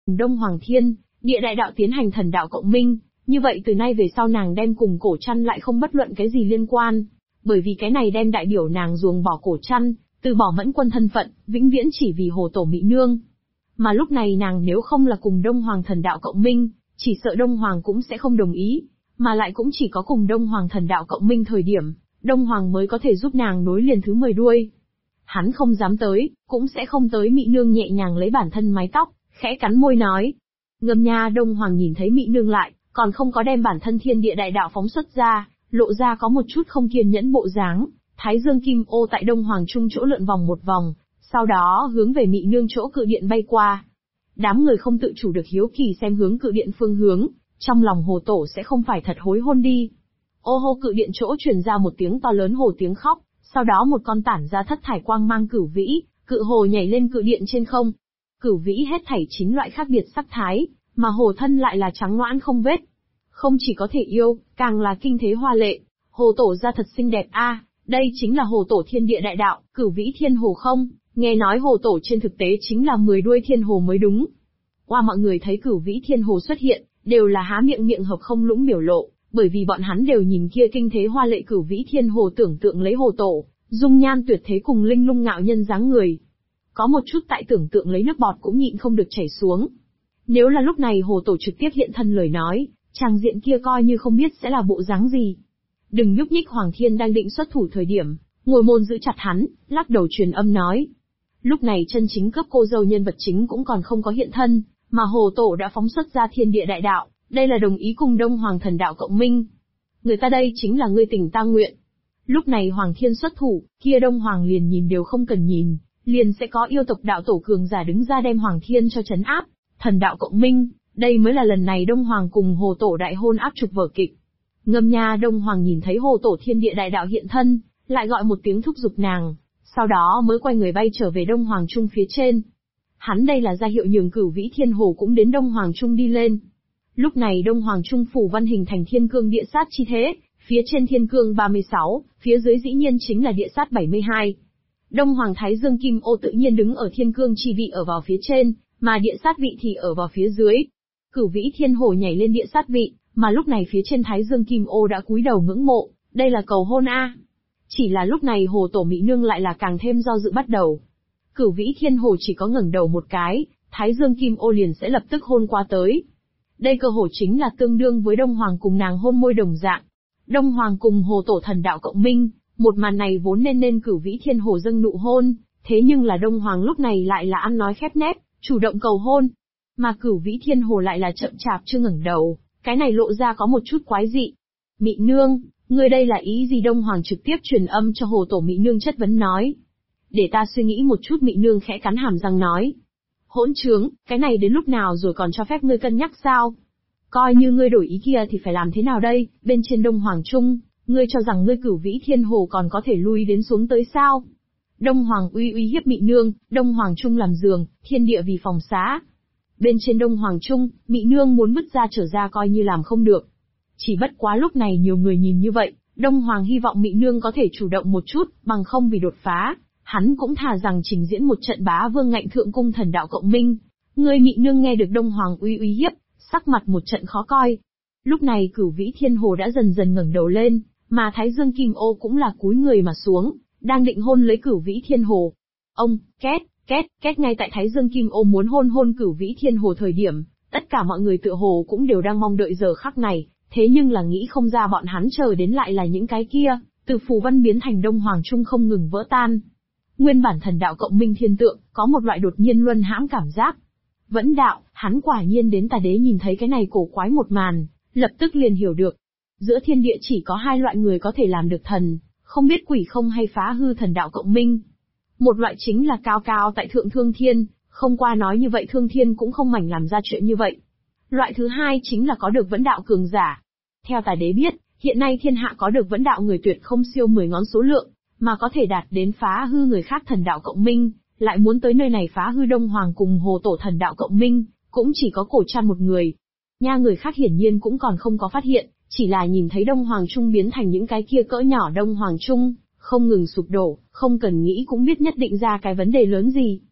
Đông Hoàng Thiên, địa đại đạo tiến hành thần đạo cộng minh, như vậy từ nay về sau nàng đem cùng cổ chăn lại không bất luận cái gì liên quan, bởi vì cái này đem đại biểu nàng ruồng bỏ cổ chăn, từ bỏ Mẫn Quân thân phận, vĩnh viễn chỉ vì Hồ Tổ Mị Nương. Mà lúc này nàng nếu không là cùng Đông Hoàng thần đạo cộng minh, chỉ sợ Đông Hoàng cũng sẽ không đồng ý, mà lại cũng chỉ có cùng Đông Hoàng thần đạo cộng minh thời điểm, Đông Hoàng mới có thể giúp nàng nối liền thứ 10 đuôi. Hắn không dám tới, cũng sẽ không tới. Mị Nương nhẹ nhàng lấy bản thân mái tóc, khẽ cắn môi nói. Ngâm nha. Đông Hoàng nhìn thấy Mị Nương lại, còn không có đem bản thân thiên địa đại đạo phóng xuất ra, lộ ra có một chút không kiên nhẫn bộ dáng. Thái dương kim ô tại Đông Hoàng trung chỗ lượn vòng một vòng, sau đó hướng về Mị Nương chỗ cự điện bay qua. Đám người không tự chủ được hiếu kỳ xem hướng cự điện phương hướng, trong lòng Hồ Tổ sẽ không phải thật hối hôn đi. Ô hô, cự điện chỗ truyền ra một tiếng to lớn hồ tiếng khóc, sau đó một con tản ra thất thải quang mang cửu vĩ, cự hồ nhảy lên cự điện trên không. Cửu vĩ hết thảy 9 loại khác biệt sắc thái, mà hồ thân lại là trắng loãng không vết. Không chỉ có thể yêu, càng là kinh thế hoa lệ. Hồ Tổ ra thật xinh đẹp a, đây chính là Hồ Tổ thiên địa đại đạo, cửu vĩ thiên hồ không? Nghe nói Hồ Tổ trên thực tế chính là 10 đuôi thiên hồ mới đúng. Qua mọi người thấy cửu vĩ thiên hồ xuất hiện, đều là há miệng hợp không lũng biểu lộ, bởi vì bọn hắn đều nhìn kia kinh thế hoa lệ cửu vĩ thiên hồ tưởng tượng lấy Hồ Tổ, dung nhan tuyệt thế cùng linh lung ngạo nhân dáng người. Có một chút tại tưởng tượng lấy nước bọt cũng nhịn không được chảy xuống. Nếu là lúc này Hồ Tổ trực tiếp hiện thân lời nói, tràng diện kia coi như không biết sẽ là bộ dáng gì. Đừng nhúc nhích. Hoàng Thiên đang định xuất thủ thời điểm, ngồi môn giữ chặt hắn, lắc đầu truyền âm nói. Lúc này chân chính cấp cô dâu nhân vật chính cũng còn không có hiện thân, mà Hồ Tổ đã phóng xuất ra thiên địa đại đạo, đây là đồng ý cùng Đông Hoàng thần đạo cộng minh. Người ta đây chính là ngươi tình ta nguyện. Lúc này Hoàng Thiên xuất thủ, kia Đông Hoàng liền nhìn đều không cần nhìn, liền sẽ có yêu tộc đạo tổ cường giả đứng ra đem Hoàng Thiên cho trấn áp. Thần đạo cộng minh, đây mới là lần này Đông Hoàng cùng Hồ Tổ đại hôn áp trục vở kịch. Ngâm nha. Đông Hoàng nhìn thấy Hồ Tổ thiên địa đại đạo hiện thân, lại gọi một tiếng thúc giục nàng, sau đó mới quay người bay trở về Đông Hoàng Trung phía trên. Hắn đây là ra hiệu nhường cửu vĩ thiên hồ cũng đến Đông Hoàng Trung đi lên. Lúc này Đông Hoàng Trung phủ văn hình thành thiên cương địa sát chi thế, phía trên thiên cương 36, phía dưới dĩ nhiên chính là địa sát 72. Đông Hoàng Thái Dương Kim Ô tự nhiên đứng ở thiên cương chi vị ở vào phía trên, mà địa sát vị thì ở vào phía dưới. Cửu vĩ thiên hồ nhảy lên địa sát vị, mà lúc này phía trên Thái Dương Kim Ô đã cúi đầu ngưỡng mộ, đây là cầu hôn a. Chỉ là lúc này Hồ Tổ Mị Nương lại là càng thêm do dự bắt đầu. Cửu vĩ thiên hồ chỉ có ngẩng đầu một cái, Thái Dương Kim Ô liền sẽ lập tức hôn qua tới. Đây cơ hồ chính là tương đương với Đông Hoàng cùng nàng hôn môi đồng dạng. Đông Hoàng cùng Hồ Tổ thần đạo cộng minh, một màn này vốn nên cửu vĩ thiên hồ dâng nụ hôn, thế nhưng là Đông Hoàng lúc này lại là ăn nói khép nép, chủ động cầu hôn. Mà cửu vĩ thiên hồ lại là chậm chạp chưa ngẩng đầu, cái này lộ ra có một chút quái dị. Mị Nương, ngươi đây là ý gì? Đông Hoàng trực tiếp truyền âm cho Hồ Tổ Mị Nương chất vấn nói. Để ta suy nghĩ một chút. Mị Nương khẽ cắn hàm răng nói. Hỗn trướng, cái này đến lúc nào rồi còn cho phép ngươi cân nhắc sao? Coi như ngươi đổi ý kia thì phải làm thế nào đây? Bên trên Đông Hoàng Trung, ngươi cho rằng ngươi cửu vĩ thiên hồ còn có thể lui đến xuống tới sao? Đông Hoàng uy hiếp Mị Nương, Đông Hoàng Trung làm giường, thiên địa vì phòng xá. Bên trên Đông Hoàng Trung, Mị Nương muốn bứt ra trở ra coi như làm không được. Chỉ bất quá lúc này nhiều người nhìn như vậy, Đông Hoàng hy vọng Mị Nương có thể chủ động một chút, bằng không vì đột phá, hắn cũng thà rằng trình diễn một trận bá vương ngạnh thượng cung thần đạo cộng minh. Ngươi Mị Nương nghe được Đông Hoàng uy hiếp, sắc mặt một trận khó coi. Lúc này cửu vĩ thiên hồ đã dần dần ngẩng đầu lên, mà Thái Dương Kim Ô cũng là cúi người mà xuống, đang định hôn lấy cửu vĩ thiên hồ. Ông, két, ngay tại Thái Dương Kim Ô muốn hôn cửu vĩ thiên hồ thời điểm, tất cả mọi người tựa hồ cũng đều đang mong đợi giờ khắc này, thế nhưng là nghĩ không ra bọn hắn chờ đến lại là những cái kia, từ phù văn biến thành Đông Hoàng Trung không ngừng vỡ tan. Nguyên bản thần đạo cộng minh thiên tượng, có một loại đột nhiên luân hãm cảm giác. Vẫn đạo, hắn quả nhiên đến Tà Đế nhìn thấy cái này cổ quái một màn, lập tức liền hiểu được. Giữa thiên địa chỉ có hai loại người có thể làm được thần, không biết quỷ không hay phá hư thần đạo cộng minh. Một loại chính là cao cao tại thượng Thương Thiên, không qua nói như vậy Thương Thiên cũng không mảnh làm ra chuyện như vậy. Loại thứ hai chính là có được vẫn đạo cường giả. Theo Tà Đế biết, hiện nay thiên hạ có được vẫn đạo người tuyệt không siêu 10 ngón số lượng, mà có thể đạt đến phá hư người khác thần đạo cộng minh, lại muốn tới nơi này phá hư Đông Hoàng cùng Hồ Tổ thần đạo cộng minh, cũng chỉ có cổ trăn một người. Nha, người khác hiển nhiên cũng còn không có phát hiện, chỉ là nhìn thấy Đông Hoàng Trung biến thành những cái kia cỡ nhỏ Đông Hoàng Trung, không ngừng sụp đổ, không cần nghĩ cũng biết nhất định ra cái vấn đề lớn gì.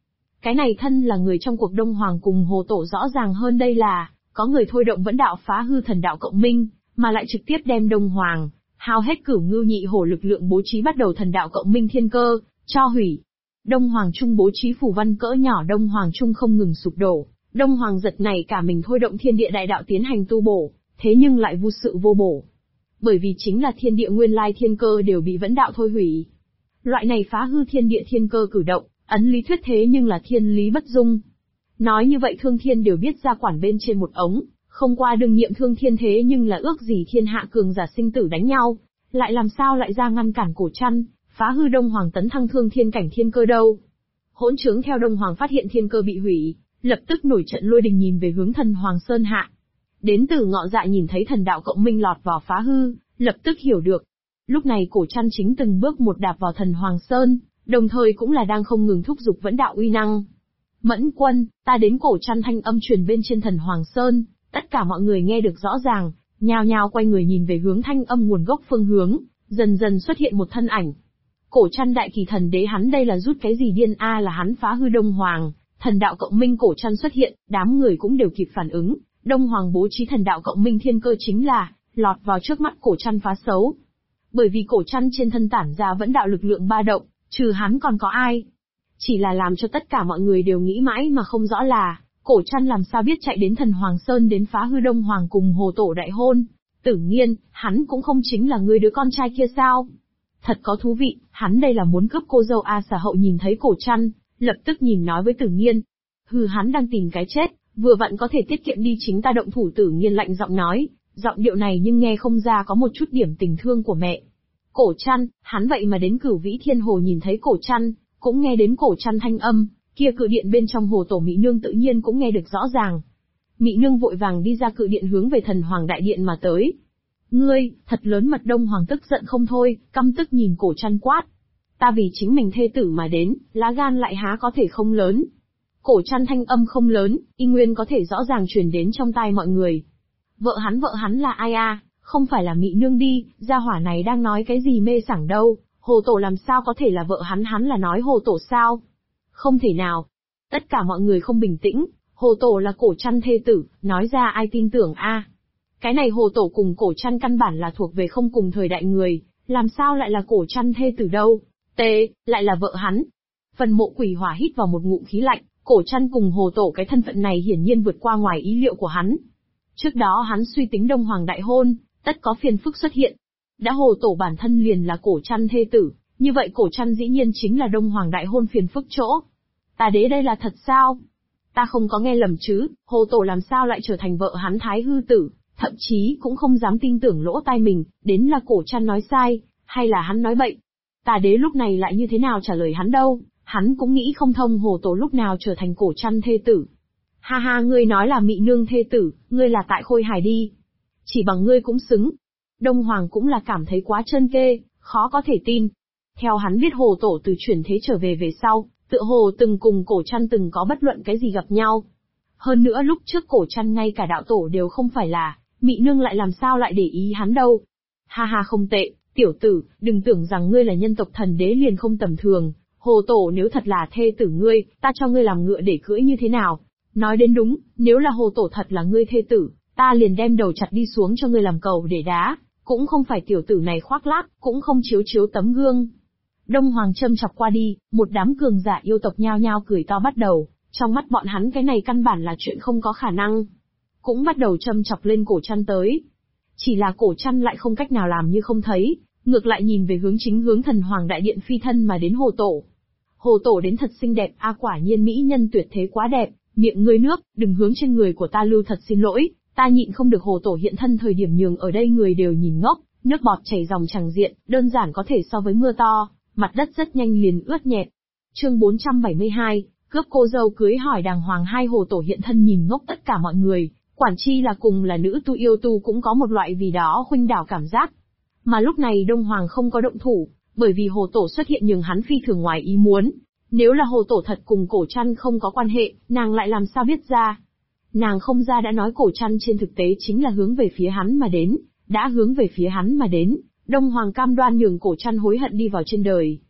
Cái này thân là người trong cuộc Đông Hoàng cùng Hồ Tổ rõ ràng hơn đây là, có người thôi động vẫn đạo phá hư thần đạo cộng minh, mà lại trực tiếp đem Đông Hoàng, hao hết Cửu Ngưu Nhị Hổ lực lượng bố trí bắt đầu thần đạo cộng minh thiên cơ, cho hủy. Đông Hoàng Trung bố trí phù văn cỡ nhỏ Đông Hoàng Trung không ngừng sụp đổ, Đông Hoàng giật này cả mình thôi động thiên địa đại đạo tiến hành tu bổ, thế nhưng lại vô sự vô bổ. Bởi vì chính là thiên địa nguyên lai thiên cơ đều bị vẫn đạo thôi hủy. Loại này phá hư thiên địa thiên cơ cử động, ấn lý thuyết thế nhưng là thiên lý bất dung. Nói như vậy Thương Thiên đều biết ra quản bên trên một ống, không qua đương nhiệm Thương Thiên thế nhưng là ước gì thiên hạ cường giả sinh tử đánh nhau, lại làm sao lại ra ngăn cản Cổ Trăn, phá hư Đông Hoàng tấn thăng Thương Thiên cảnh thiên cơ đâu. Hỗn trướng theo Đông Hoàng phát hiện thiên cơ bị hủy, lập tức nổi trận lôi đình nhìn về hướng Thần Hoàng Sơn hạ. Đến từ Ngọ Dạ nhìn thấy thần đạo cộng minh lọt vào phá hư, lập tức hiểu được. Lúc này Cổ Trăn chính từng bước một đạp vào Thần Hoàng Sơn, đồng thời cũng là đang không ngừng thúc giục vẫn đạo uy năng. Mẫn quân, ta đến. Cổ Trăn thanh âm truyền bên trên Thần Hoàng Sơn, tất cả mọi người nghe được rõ ràng, nhao nhao quay người nhìn về hướng thanh âm nguồn gốc phương hướng, dần dần xuất hiện một thân ảnh. Cổ Trăn đại kỳ thần đế hắn đây là rút cái gì điên a là hắn phá hư Đông Hoàng, thần đạo cộng minh. Cổ Trăn xuất hiện, đám người cũng đều kịp phản ứng, Đông Hoàng bố trí thần đạo cộng minh thiên cơ chính là lọt vào trước mắt Cổ Trăn phá xấu. Bởi vì Cổ Trăn trên thân tản ra vẫn đạo lực lượng ba động, trừ hắn còn có ai? Chỉ là làm cho tất cả mọi người đều nghĩ mãi mà không rõ là, Cổ Trăn làm sao biết chạy đến Thần Hoàng Sơn đến phá hư Đông Hoàng cùng Hồ Tổ đại hôn? Tử Nghiên, hắn cũng không chính là người đứa con trai kia sao? Thật có thú vị, hắn đây là muốn cướp cô dâu A Xà Hậu. Nhìn thấy Cổ Trăn, lập tức nhìn nói với Tử Nghiên. Hắn đang tìm cái chết, vừa vặn có thể tiết kiệm đi chính ta động thủ. Tử Nghiên lạnh giọng nói, giọng điệu này nhưng nghe không ra có một chút điểm tình thương của mẹ. Cổ Trăn, hắn vậy mà đến Cửu Vĩ Thiên Hồ. Nhìn thấy Cổ Trăn, cũng nghe đến Cổ Trăn thanh âm, kia cự điện bên trong Hồ Tổ Mị Nương tự nhiên cũng nghe được rõ ràng. Mị Nương vội vàng đi ra cự điện hướng về Thần Hoàng đại điện mà tới. Ngươi, thật lớn mật. Đông Hoàng tức giận không thôi, căm tức nhìn Cổ Trăn quát. Ta vì chính mình thê tử mà đến, lá gan lại há có thể không lớn. Cổ Trăn thanh âm không lớn, y nguyên có thể rõ ràng truyền đến trong tai mọi người. Vợ hắn là ai a? Không phải là Mị Nương đi, gia hỏa này đang nói cái gì mê sảng đâu, Hồ Tổ làm sao có thể là vợ hắn là nói Hồ Tổ sao? Không thể nào. Tất cả mọi người không bình tĩnh, Hồ Tổ là Cổ Trăn thê tử, nói ra ai tin tưởng a? Cái này Hồ Tổ cùng Cổ Trăn căn bản là thuộc về không cùng thời đại người, làm sao lại là Cổ Trăn thê tử đâu? Lại là vợ hắn. Phần Mộ Quỷ Hỏa hít vào một ngụm khí lạnh, Cổ Trăn cùng Hồ Tổ cái thân phận này hiển nhiên vượt qua ngoài ý liệu của hắn. Trước đó hắn suy tính Đông Hoàng đại hôn, tất có phiền phức xuất hiện. Đã Hồ Tổ bản thân liền là Cổ Trăn thê tử, như vậy Cổ Trăn dĩ nhiên chính là Đông Hoàng đại hôn phiền phức chỗ. Ta đế đây là thật sao? Ta không có nghe lầm chứ, Hồ Tổ làm sao lại trở thành vợ hắn Thái Hư tử, thậm chí cũng không dám tin tưởng lỗ tai mình, đến là Cổ Trăn nói sai, hay là hắn nói bậy. Ta đế lúc này lại như thế nào trả lời hắn đâu, hắn cũng nghĩ không thông Hồ Tổ lúc nào trở thành Cổ Trăn thê tử. Ha ha, ngươi nói là Mị Nương thê tử, ngươi là tại Khôi Hải đi. Chỉ bằng ngươi cũng xứng. Đông Hoàng cũng là cảm thấy quá trân kê, khó có thể tin. Theo hắn biết Hồ Tổ từ chuyển thế trở về sau, tựa hồ từng cùng Cổ Trăn từng có bất luận cái gì gặp nhau. Hơn nữa lúc trước Cổ Trăn ngay cả đạo tổ đều không phải là, Mị Nương lại làm sao lại để ý hắn đâu. Ha ha, không tệ, tiểu tử, đừng tưởng rằng ngươi là nhân tộc thần đế liền không tầm thường. Hồ Tổ nếu thật là thê tử ngươi, ta cho ngươi làm ngựa để cưỡi như thế nào? Nói đến đúng, nếu là Hồ Tổ thật là ngươi thê tử, ta liền đem đầu chặt đi xuống cho ngươi làm cầu để đá, cũng không phải tiểu tử này khoác lác, cũng không chiếu chiếu tấm gương. Đông Hoàng châm chọc qua đi, một đám cường giả yêu tộc nhao nhao cười to bắt đầu, trong mắt bọn hắn cái này căn bản là chuyện không có khả năng. Cũng bắt đầu châm chọc lên Cổ Trăn tới. Chỉ là Cổ Trăn lại không cách nào làm như không thấy, ngược lại nhìn về hướng Thần Hoàng đại điện phi thân mà đến Hồ Tổ. Hồ Tổ đến thật xinh đẹp, quả nhiên mỹ nhân tuyệt thế quá đẹp, miệng ngươi nước, đừng hướng trên người của ta lưu, thật xin lỗi, ta nhịn không được. Hồ Tổ hiện thân thời điểm nhường ở đây người đều nhìn ngốc, nước bọt chảy ròng chẳng diện, đơn giản có thể so với mưa to, mặt đất rất nhanh liền ướt nhẹp. Chương 472, cướp cô dâu cưới hỏi đàng hoàng. Hai Hồ Tổ hiện thân nhìn ngốc tất cả mọi người, quản chi là cùng là nữ tu yêu tu cũng có một loại vì đó khuynh đảo cảm giác. Mà lúc này Đông Hoàng không có động thủ, bởi vì Hồ Tổ xuất hiện nhường hắn phi thường ngoài ý muốn. Nếu là Hồ Tổ thật cùng Cổ Trăn không có quan hệ, nàng lại làm sao biết ra? Nàng không ra đã nói Cổ Trăn trên thực tế chính là hướng về phía hắn mà đến, đã hướng về phía hắn mà đến, Đông Hoàng cam đoan nhường Cổ Trăn hối hận đi vào trên đời.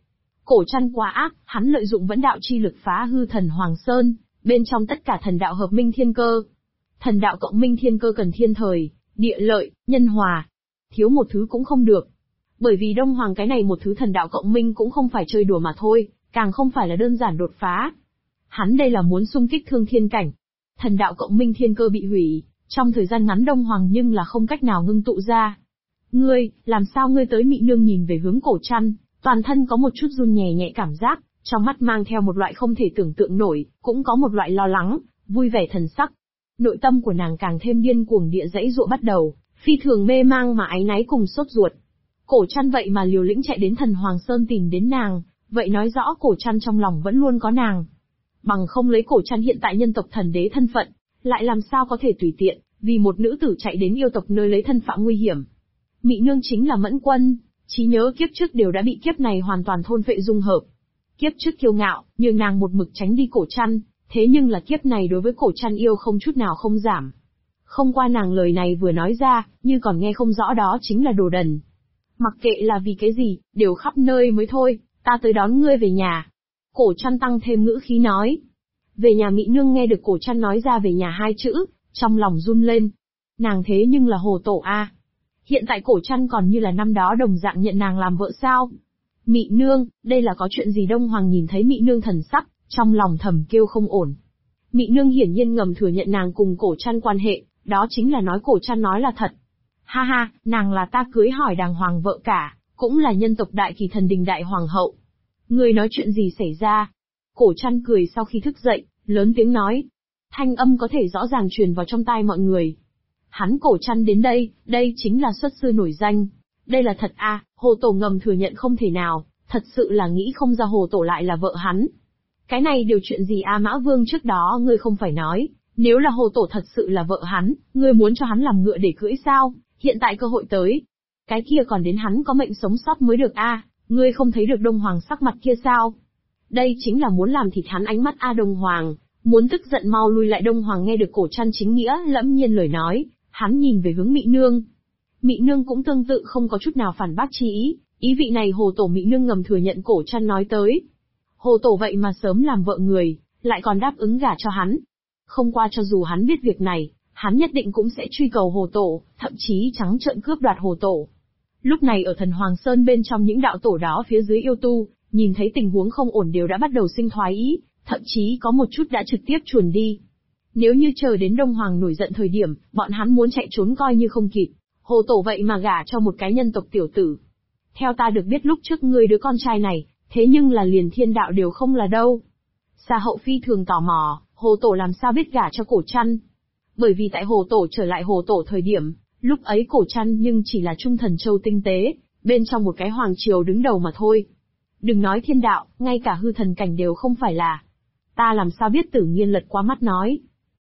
Cổ Trăn quá ác, hắn lợi dụng vẫn đạo chi lực phá hư thần Hoàng Sơn, bên trong tất cả thần đạo hợp minh thiên cơ. Thần đạo cộng minh thiên cơ cần thiên thời, địa lợi, nhân hòa. Thiếu một thứ cũng không được. Bởi vì Đông Hoàng cái này một thứ thần đạo cộng minh cũng không phải chơi đùa mà thôi, càng không phải là đơn giản đột phá. Hắn đây là muốn xung kích thương thiên cảnh. Thần đạo cộng minh thiên cơ bị hủy, trong thời gian ngắn Đông Hoàng nhưng là không cách nào ngưng tụ ra. Ngươi, làm sao ngươi tới? Mị Nương nhìn về hướng Cổ Trăn, toàn thân có một chút run nhẹ nhẹ cảm giác, trong mắt mang theo một loại không thể tưởng tượng nổi, cũng có một loại lo lắng, vui vẻ thần sắc. Nội tâm của nàng càng thêm điên cuồng địa dãy dụa bắt đầu, phi thường mê mang mà áy náy cùng sốt ruột. Cổ Trăn vậy mà liều lĩnh chạy đến thần Hoàng Sơn tìm đến nàng, vậy nói rõ Cổ Trăn trong lòng vẫn luôn có nàng. Bằng không lấy Cổ Trăn hiện tại nhân tộc thần đế thân phận, lại làm sao có thể tùy tiện, vì một nữ tử chạy đến yêu tộc nơi lấy thân phạm nguy hiểm. Mị Nương chính là Mẫn Quân, trí nhớ kiếp trước đều đã bị kiếp này hoàn toàn thôn phệ dung hợp. Kiếp trước kiêu ngạo, nhưng nàng một mực tránh đi Cổ Trăn, thế nhưng là kiếp này đối với Cổ Trăn yêu không chút nào không giảm. Không qua nàng lời này vừa nói ra, như còn nghe không rõ đó chính là đồ đần. Mặc kệ là vì cái gì, đều khắp nơi mới thôi, ta tới đón ngươi về nhà. Cổ Trăn tăng thêm ngữ khí nói. Về nhà. Mị Nương nghe được Cổ Trăn nói ra về nhà hai chữ, trong lòng run lên. Nàng thế nhưng là hồ tổ a. Hiện tại Cổ Trăn còn như là năm đó đồng dạng nhận nàng làm vợ sao? Mị Nương, đây là có chuyện gì? Đông Hoàng nhìn thấy Mị Nương thần sắc, trong lòng thầm kêu không ổn. Mị Nương hiển nhiên ngầm thừa nhận nàng cùng Cổ Trăn quan hệ, đó chính là nói Cổ Trăn nói là thật. Ha ha, nàng là ta cưới hỏi đàng hoàng vợ cả, cũng là nhân tộc đại kỳ thần đình đại hoàng hậu. Ngươi nói chuyện gì xảy ra? Cổ Trăn cười sau khi thức dậy, lớn tiếng nói. Thanh âm có thể rõ ràng truyền vào trong tai mọi người. Hắn Cổ Trăn đến đây, đây chính là xuất sư nổi danh. Đây là thật a, hồ tổ ngầm thừa nhận không thể nào, thật sự là nghĩ không ra hồ tổ lại là vợ hắn. Cái này điều chuyện gì a? Mã Vương trước đó ngươi không phải nói, nếu là hồ tổ thật sự là vợ hắn, ngươi muốn cho hắn làm ngựa để cưỡi sao? Hiện tại cơ hội tới. Cái kia còn đến hắn có mệnh sống sót mới được a, ngươi không thấy được Đông Hoàng sắc mặt kia sao? Đây chính là muốn làm thịt hắn ánh mắt a. Đông Hoàng, muốn tức giận mau lui lại. Đông Hoàng nghe được Cổ Trăn chính nghĩa lẫm nhiên lời nói, hắn nhìn về hướng Mị Nương. Mị Nương cũng tương tự không có chút nào phản bác chi ý, ý vị này hồ tổ Mị Nương ngầm thừa nhận Cổ Trăn nói tới. Hồ tổ vậy mà sớm làm vợ người, lại còn đáp ứng gả cho hắn. Không qua cho dù hắn biết việc này, hắn nhất định cũng sẽ truy cầu hồ tổ, thậm chí trắng trợn cướp đoạt hồ tổ. Lúc này ở thần Hoàng Sơn bên trong những đạo tổ đó phía dưới yêu tu, nhìn thấy tình huống không ổn đều đã bắt đầu sinh thoái ý, thậm chí có một chút đã trực tiếp chuồn đi. Nếu như chờ đến Đông Hoàng nổi giận thời điểm, bọn hắn muốn chạy trốn coi như không kịp. Hồ tổ vậy mà gả cho một cái nhân tộc tiểu tử. Theo ta được biết lúc trước ngươi đứa con trai này, thế nhưng là liền thiên đạo đều không là đâu. Xa hậu phi thường tò mò, hồ tổ làm sao biết gả cho Cổ Trăn? Bởi vì tại hồ tổ trở lại hồ tổ thời điểm, lúc ấy Cổ Trăn nhưng chỉ là trung thần châu tinh tế, bên trong một cái hoàng triều đứng đầu mà thôi. Đừng nói thiên đạo, ngay cả hư thần cảnh đều không phải là. Ta làm sao biết? Tử Nghiên lật qua mắt nói.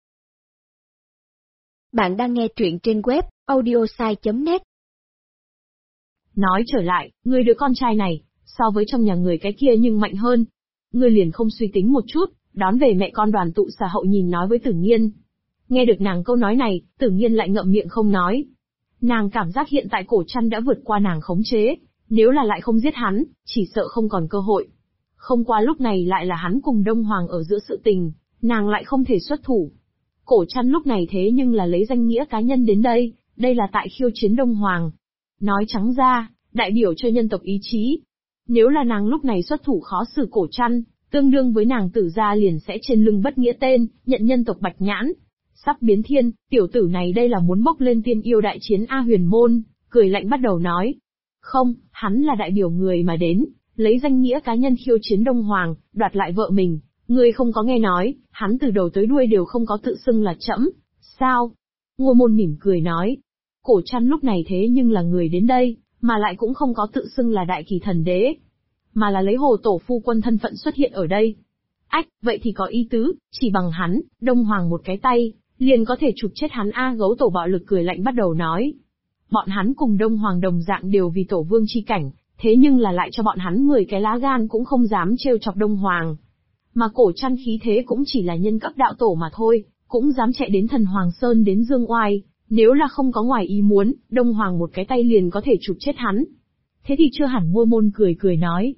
Bạn đang nghe truyện trên web audiosai.net. Nói trở lại, ngươi đứa con trai này, so với trong nhà người cái kia nhưng mạnh hơn. Ngươi liền không suy tính một chút, đón về mẹ con Đoàn Tụ. Xà hậu nhìn nói với Tử Nghiên. Nghe được nàng câu nói này, Tử Nghiên lại ngậm miệng không nói. Nàng cảm giác hiện tại Cổ Trăn đã vượt qua nàng khống chế, nếu là lại không giết hắn, chỉ sợ không còn cơ hội. Không qua lúc này lại là hắn cùng Đông Hoàng ở giữa sự tình, nàng lại không thể xuất thủ. Cổ Trăn lúc này thế nhưng là lấy danh nghĩa cá nhân đến đây, đây là tại khiêu chiến Đông Hoàng. Nói trắng ra, đại biểu cho nhân tộc ý chí. Nếu là nàng lúc này xuất thủ khó xử Cổ Trăn, tương đương với nàng Tử gia liền sẽ trên lưng bất nghĩa tên, nhận nhân tộc Bạch Nhãn. Sắp biến thiên, tiểu tử này đây là muốn bốc lên tiên yêu đại chiến A Huyền Môn, cười lạnh bắt đầu nói. Không, hắn là đại biểu người mà đến, lấy danh nghĩa cá nhân khiêu chiến Đông Hoàng, đoạt lại vợ mình. Ngươi không có nghe nói, hắn từ đầu tới đuôi đều không có tự xưng là trẫm, sao? Ngô Môn mỉm cười nói. Cổ Trăn lúc này thế nhưng là người đến đây, mà lại cũng không có tự xưng là đại kỳ thần đế, mà là lấy hồ tổ phu quân thân phận xuất hiện ở đây. Ách, vậy thì có ý tứ, chỉ bằng hắn, Đông Hoàng một cái tay, liền có thể chụp chết hắn a. Gấu tổ bạo lực cười lạnh bắt đầu nói. Bọn hắn cùng Đông Hoàng đồng dạng đều vì tổ vương chi cảnh, thế nhưng là lại cho bọn hắn 10 cái lá gan cũng không dám trêu chọc Đông Hoàng. Mà Cổ Trăn khí thế cũng chỉ là nhân cấp đạo tổ mà thôi, cũng dám chạy đến thần Hoàng Sơn đến dương oai, nếu là không có ngoài ý muốn, Đông Hoàng một cái tay liền có thể chụp chết hắn. Thế thì chưa hẳn. Ngô Môn cười cười nói.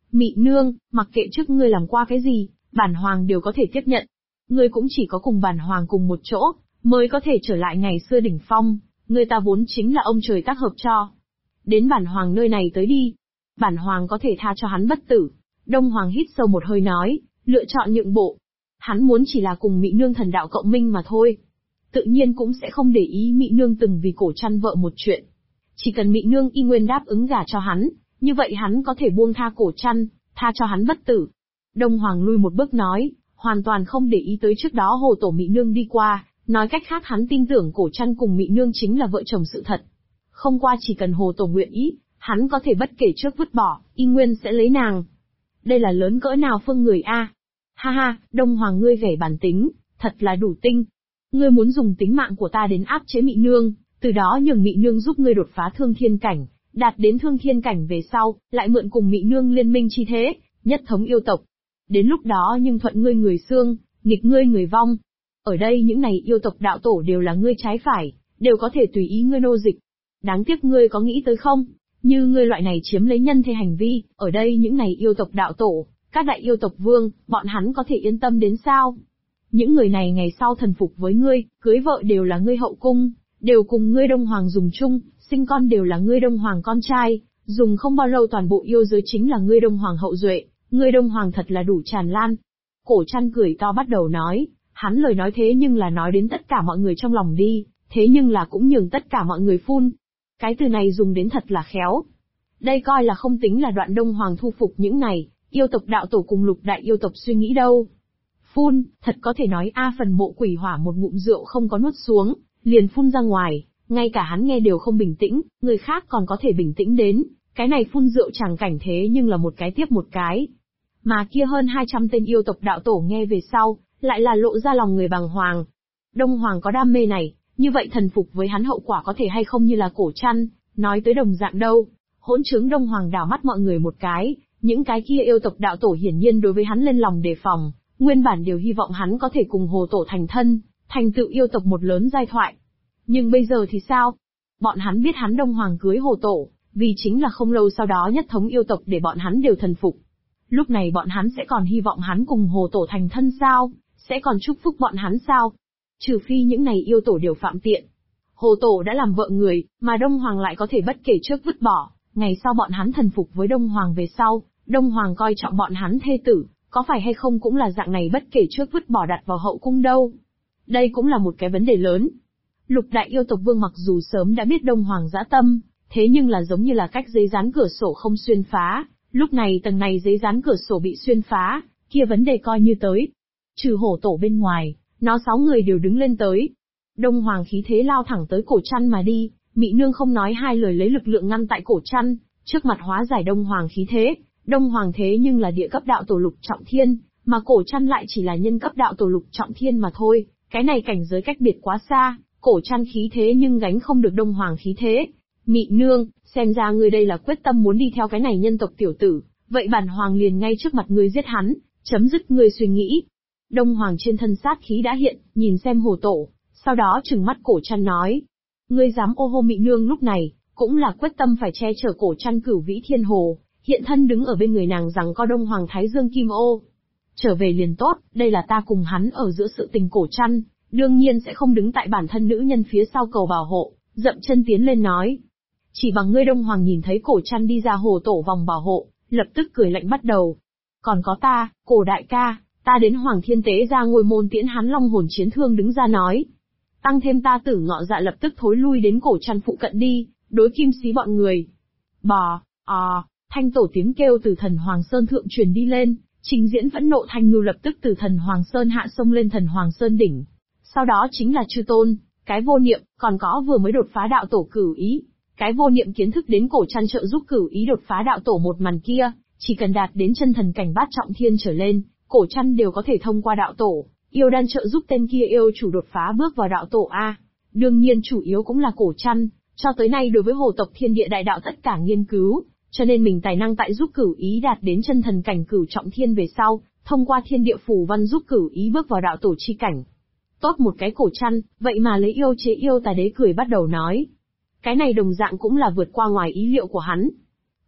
Mị nương, mặc kệ trước ngươi làm qua cái gì, bản hoàng đều có thể tiếp nhận. Ngươi cũng chỉ có cùng bản hoàng cùng một chỗ, mới có thể trở lại ngày xưa đỉnh phong, ngươi ta vốn chính là ông trời tác hợp cho. Đến bản hoàng nơi này tới đi. Bản hoàng có thể tha cho hắn bất tử. Đông Hoàng hít sâu một hơi nói, lựa chọn nhượng bộ. Hắn muốn chỉ là cùng Mị nương thần đạo cộng minh mà thôi. Tự nhiên cũng sẽ không để ý Mị nương từng vì Cổ Trăn vợ một chuyện. Chỉ cần Mị nương y nguyên đáp ứng gả cho hắn, như vậy hắn có thể buông tha Cổ Trăn, tha cho hắn bất tử. Đông Hoàng lui một bước nói, hoàn toàn không để ý tới trước đó hồ tổ Mị nương đi qua, nói cách khác hắn tin tưởng Cổ Trăn cùng Mị nương chính là vợ chồng sự thật. Không qua chỉ cần hồ tổ nguyện ý, hắn có thể bất kể trước vứt bỏ, y nguyên sẽ lấy nàng. Đây là lớn cỡ nào phương người a? Ha ha, Đông Hoàng ngươi gảy bản tính, thật là đủ tinh. Ngươi muốn dùng tính mạng của ta đến áp chế Mị nương, từ đó nhường Mị nương giúp ngươi đột phá thương thiên cảnh, đạt đến thương thiên cảnh về sau, lại mượn cùng Mị nương liên minh chi thế, nhất thống yêu tộc. Đến lúc đó nhưng thuận ngươi người xương, nghịch ngươi người vong. Ở đây những này yêu tộc đạo tổ đều là ngươi trái phải, đều có thể tùy ý ngươi nô dịch. Đáng tiếc ngươi có nghĩ tới không? Như ngươi loại này chiếm lấy nhân thê hành vi, ở đây những này yêu tộc đạo tổ, các đại yêu tộc vương, bọn hắn có thể yên tâm đến sao? Những người này ngày sau thần phục với ngươi, cưới vợ đều là ngươi hậu cung, đều cùng ngươi Đông Hoàng dùng chung, sinh con đều là ngươi Đông Hoàng con trai, dùng không bao lâu toàn bộ yêu giới chính là ngươi Đông Hoàng hậu duệ, ngươi Đông Hoàng thật là đủ tràn lan. Cổ Trăn cười to bắt đầu nói, hắn lời nói thế nhưng là nói đến tất cả mọi người trong lòng đi, thế nhưng là cũng nhường tất cả mọi người phun. Cái từ này dùng đến thật là khéo. Đây coi là không tính là đoạn Đông Hoàng thu phục những này, yêu tộc đạo tổ cùng lục đại yêu tộc suy nghĩ đâu. Phun, thật có thể nói phần mộ quỷ hỏa một ngụm rượu không có nuốt xuống, liền phun ra ngoài, ngay cả hắn nghe đều không bình tĩnh, người khác còn có thể bình tĩnh đến, cái này phun rượu chẳng cảnh thế nhưng là một cái tiếp một cái. Mà kia hơn 200 tên yêu tộc đạo tổ nghe về sau, lại là lộ ra lòng người bàng hoàng. Đông Hoàng có đam mê này, như vậy thần phục với hắn hậu quả có thể hay không như là Cổ Trăn, nói tới đồng dạng đâu. Hỗn trướng Đông Hoàng đảo mắt mọi người một cái, những cái kia yêu tộc đạo tổ hiển nhiên đối với hắn lên lòng đề phòng, nguyên bản đều hy vọng hắn có thể cùng hồ tổ thành thân, thành tựu yêu tộc một lớn giai thoại. Nhưng bây giờ thì sao? Bọn hắn biết hắn Đông Hoàng cưới hồ tổ, vì chính là không lâu sau đó nhất thống yêu tộc để bọn hắn đều thần phục. Lúc này bọn hắn sẽ còn hy vọng hắn cùng hồ tổ thành thân sao? Sẽ còn chúc phúc bọn hắn sao? Trừ phi những này yêu tổ đều phạm tiện. Hồ tổ đã làm vợ người, mà Đông Hoàng lại có thể bất kể trước vứt bỏ, ngày sau bọn hắn thần phục với Đông Hoàng về sau, Đông Hoàng coi trọng bọn hắn thê tử, có phải hay không cũng là dạng này bất kể trước vứt bỏ đặt vào hậu cung đâu. Đây cũng là một cái vấn đề lớn. Lục đại yêu tộc vương mặc dù sớm đã biết Đông Hoàng dã tâm, thế nhưng là giống như là cách giấy dán cửa sổ không xuyên phá, lúc này tầng này giấy dán cửa sổ bị xuyên phá, kia vấn đề coi như tới. Trừ hổ tổ bên ngoài, nó 6 người đều đứng lên tới. Đông Hoàng khí thế lao thẳng tới Cổ Trăn mà đi, Mị nương không nói hai lời lấy lực lượng ngăn tại Cổ Trăn, trước mặt hóa giải Đông Hoàng khí thế. Đông Hoàng thế nhưng là địa cấp đạo tổ lục trọng thiên, mà Cổ Trăn lại chỉ là nhân cấp đạo tổ lục trọng thiên mà thôi, cái này cảnh giới cách biệt quá xa, Cổ Trăn khí thế nhưng gánh không được Đông Hoàng khí thế. Mị nương, xem ra ngươi đây là quyết tâm muốn đi theo cái này nhân tộc tiểu tử, vậy bản hoàng liền ngay trước mặt ngươi giết hắn, chấm dứt ngươi suy nghĩ. Đông Hoàng trên thân sát khí đã hiện, nhìn xem hồ tổ, sau đó trừng mắt Cổ Trăn nói. Ngươi dám ô hô Mị nương lúc này, cũng là quyết tâm phải che chở Cổ Trăn cửu vĩ thiên hồ, hiện thân đứng ở bên người nàng rằng co Đông Hoàng Thái Dương Kim Ô. Trở về liền tốt, đây là ta cùng hắn ở giữa sự tình Cổ Trăn, đương nhiên sẽ không đứng tại bản thân nữ nhân phía sau cầu bảo hộ, dậm chân tiến lên nói. Chỉ bằng ngươi Đông Hoàng nhìn thấy Cổ Trăn đi ra hồ tổ vòng bảo hộ, lập tức cười lạnh bắt đầu. Còn có ta, Cổ đại ca, ta đến Hoàng Thiên Tế ra ngôi môn tiễn hắn long hồn chiến thương đứng ra nói. Tăng thêm ta Tử Ngọ Dạ lập tức thối lui đến Cổ Trăn phụ cận đi, đối Kim Xí bọn người. Bò, thanh tổ tiếng kêu từ thần Hoàng Sơn thượng truyền đi lên, trình diễn phẫn nộ thanh ngưu lập tức từ thần Hoàng Sơn hạ sông lên thần Hoàng Sơn đỉnh. Sau đó chính là Chư Tôn, cái vô niệm, còn có vừa mới đột phá đạo tổ Cửu Ý. Cái vô niệm kiến thức đến Cổ Trăn trợ giúp Cửu Ý đột phá đạo tổ một màn kia, chỉ cần đạt đến chân thần cảnh bát trọng thiên trở lên, Cổ Trăn đều có thể thông qua đạo tổ, yêu đan trợ giúp tên kia yêu chủ đột phá bước vào đạo tổ A. Đương nhiên chủ yếu cũng là Cổ Trăn, cho tới nay đối với hồ tộc thiên địa đại đạo tất cả nghiên cứu, cho nên mình tài năng tại giúp Cửu Ý đạt đến chân thần cảnh cửu trọng thiên về sau, thông qua thiên địa phù văn giúp Cửu Ý bước vào đạo tổ chi cảnh. Tốt một cái Cổ Trăn, vậy mà lấy yêu chế yêu tà đế cười bắt đầu nói. Cái này đồng dạng cũng là vượt qua ngoài ý liệu của hắn.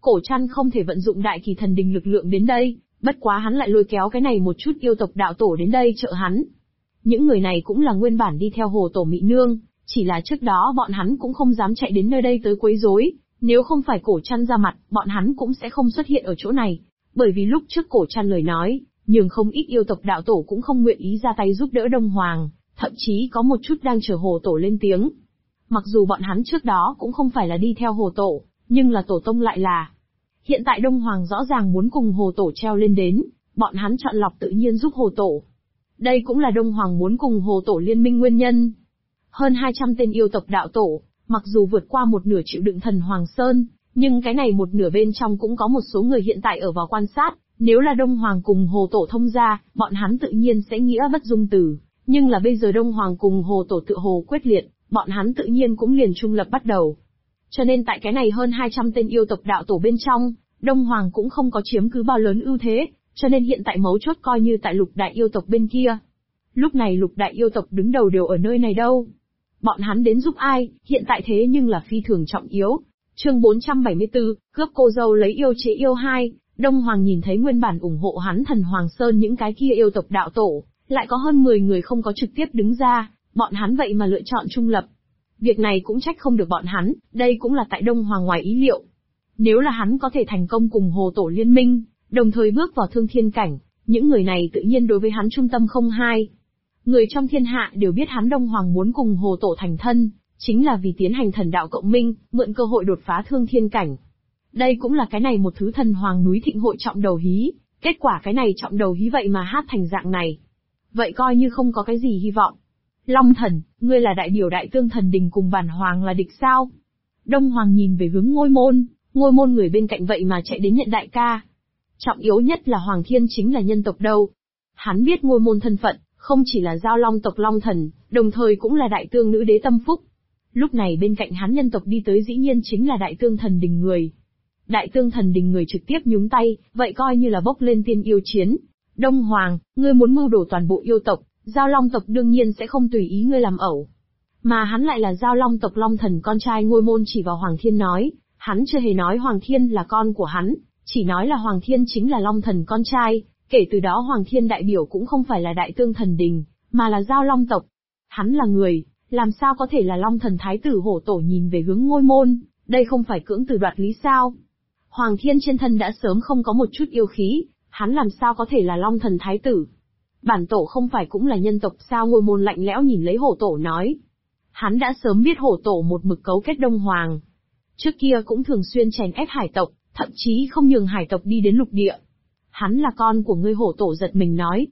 Cổ Trăn không thể vận dụng đại kỳ thần đình lực lượng đến đây, bất quá hắn lại lôi kéo cái này một chút yêu tộc đạo tổ đến đây trợ hắn. Những người này cũng là nguyên bản đi theo Hồ Tổ Mị Nương, chỉ là trước đó bọn hắn cũng không dám chạy đến nơi đây tới quấy rối, nếu không phải Cổ Trăn ra mặt, bọn hắn cũng sẽ không xuất hiện ở chỗ này, bởi vì lúc trước Cổ Trăn lời nói, nhưng không ít yêu tộc đạo tổ cũng không nguyện ý ra tay giúp đỡ Đông Hoàng, thậm chí có một chút đang chờ Hồ Tổ lên tiếng. Mặc dù bọn hắn trước đó cũng không phải là đi theo Hồ Tổ, nhưng là tổ tông lại là. Hiện tại Đông Hoàng rõ ràng muốn cùng Hồ Tổ treo lên đến, bọn hắn chọn lọc tự nhiên giúp Hồ Tổ. Đây cũng là Đông Hoàng muốn cùng Hồ Tổ liên minh nguyên nhân. Hơn 200 tên yêu tộc đạo tổ, mặc dù vượt qua một nửa chịu đựng thần Hoàng Sơn, nhưng cái này một nửa bên trong cũng có một số người hiện tại ở vào quan sát, nếu là Đông Hoàng cùng Hồ Tổ thông ra, bọn hắn tự nhiên sẽ nghĩa bất dung từ, nhưng là bây giờ Đông Hoàng cùng Hồ Tổ tự hồ quyết liệt, bọn hắn tự nhiên cũng liền trung lập bắt đầu. Cho nên tại cái này hơn 200 tên yêu tộc đạo tổ bên trong, Đông Hoàng cũng không có chiếm cứ bao lớn ưu thế, cho nên hiện tại mấu chốt coi như tại lục đại yêu tộc bên kia. Lúc này lục đại yêu tộc đứng đầu đều ở nơi này đâu. Bọn hắn đến giúp ai, hiện tại thế nhưng là phi thường trọng yếu. Chương 474, cướp cô dâu lấy yêu chế yêu 2, Đông Hoàng nhìn thấy nguyên bản ủng hộ hắn thần Hoàng Sơn những cái kia yêu tộc đạo tổ, lại có hơn 10 người không có trực tiếp đứng ra, bọn hắn vậy mà lựa chọn trung lập. Việc này cũng trách không được bọn hắn, đây cũng là tại Đông Hoàng ngoài ý liệu. Nếu là hắn có thể thành công cùng Hồ Tổ liên minh, đồng thời bước vào thương thiên cảnh, những người này tự nhiên đối với hắn trung tâm không hai. Người trong thiên hạ đều biết hắn Đông Hoàng muốn cùng Hồ Tổ thành thân, chính là vì tiến hành thần đạo cộng minh, mượn cơ hội đột phá thương thiên cảnh. Đây cũng là cái này một thứ thần Hoàng núi thịnh hội trọng đầu hí, kết quả cái này trọng đầu hí vậy mà hát thành dạng này. Vậy coi như không có cái gì hy vọng. Long Thần, ngươi là đại biểu Đại Tương Thần Đình cùng bản Hoàng là địch sao? Đông Hoàng nhìn về hướng ngôi môn người bên cạnh vậy mà chạy đến nhận đại ca. Trọng yếu nhất là Hoàng Thiên chính là nhân tộc đâu. Hắn biết ngôi môn thân phận, không chỉ là giao long tộc Long Thần, đồng thời cũng là Đại Tương nữ đế tâm phúc. Lúc này bên cạnh hắn nhân tộc đi tới dĩ nhiên chính là Đại Tương Thần Đình người. Đại Tương Thần Đình người trực tiếp nhúng tay, vậy coi như là bốc lên tiên yêu chiến. Đông Hoàng, ngươi muốn mưu đồ toàn bộ yêu tộc, Giao Long tộc đương nhiên sẽ không tùy ý ngươi làm ẩu. Mà hắn lại là Giao Long tộc Long Thần con trai ngôi môn chỉ vào Hoàng Thiên nói, hắn chưa hề nói Hoàng Thiên là con của hắn, chỉ nói là Hoàng Thiên chính là Long Thần con trai, kể từ đó Hoàng Thiên đại biểu cũng không phải là Đại Tương Thần Đình, mà là Giao Long tộc. Hắn là người, làm sao có thể là Long Thần Thái tử Hổ Tổ nhìn về hướng ngôi môn, đây không phải cưỡng từ đoạt lý sao? Hoàng Thiên trên thân đã sớm không có một chút yêu khí, hắn làm sao có thể là Long Thần Thái tử? Bản tổ không phải cũng là nhân tộc sao? Ngôi môn lạnh lẽo nhìn lấy Hổ Tổ nói. Hắn đã sớm biết Hổ Tổ một mực cấu kết Đông Hoàng. Trước kia cũng thường xuyên chèn ép hải tộc, thậm chí không nhường hải tộc đi đến lục địa. Hắn là con của ngươi. Hổ Tổ giật mình nói.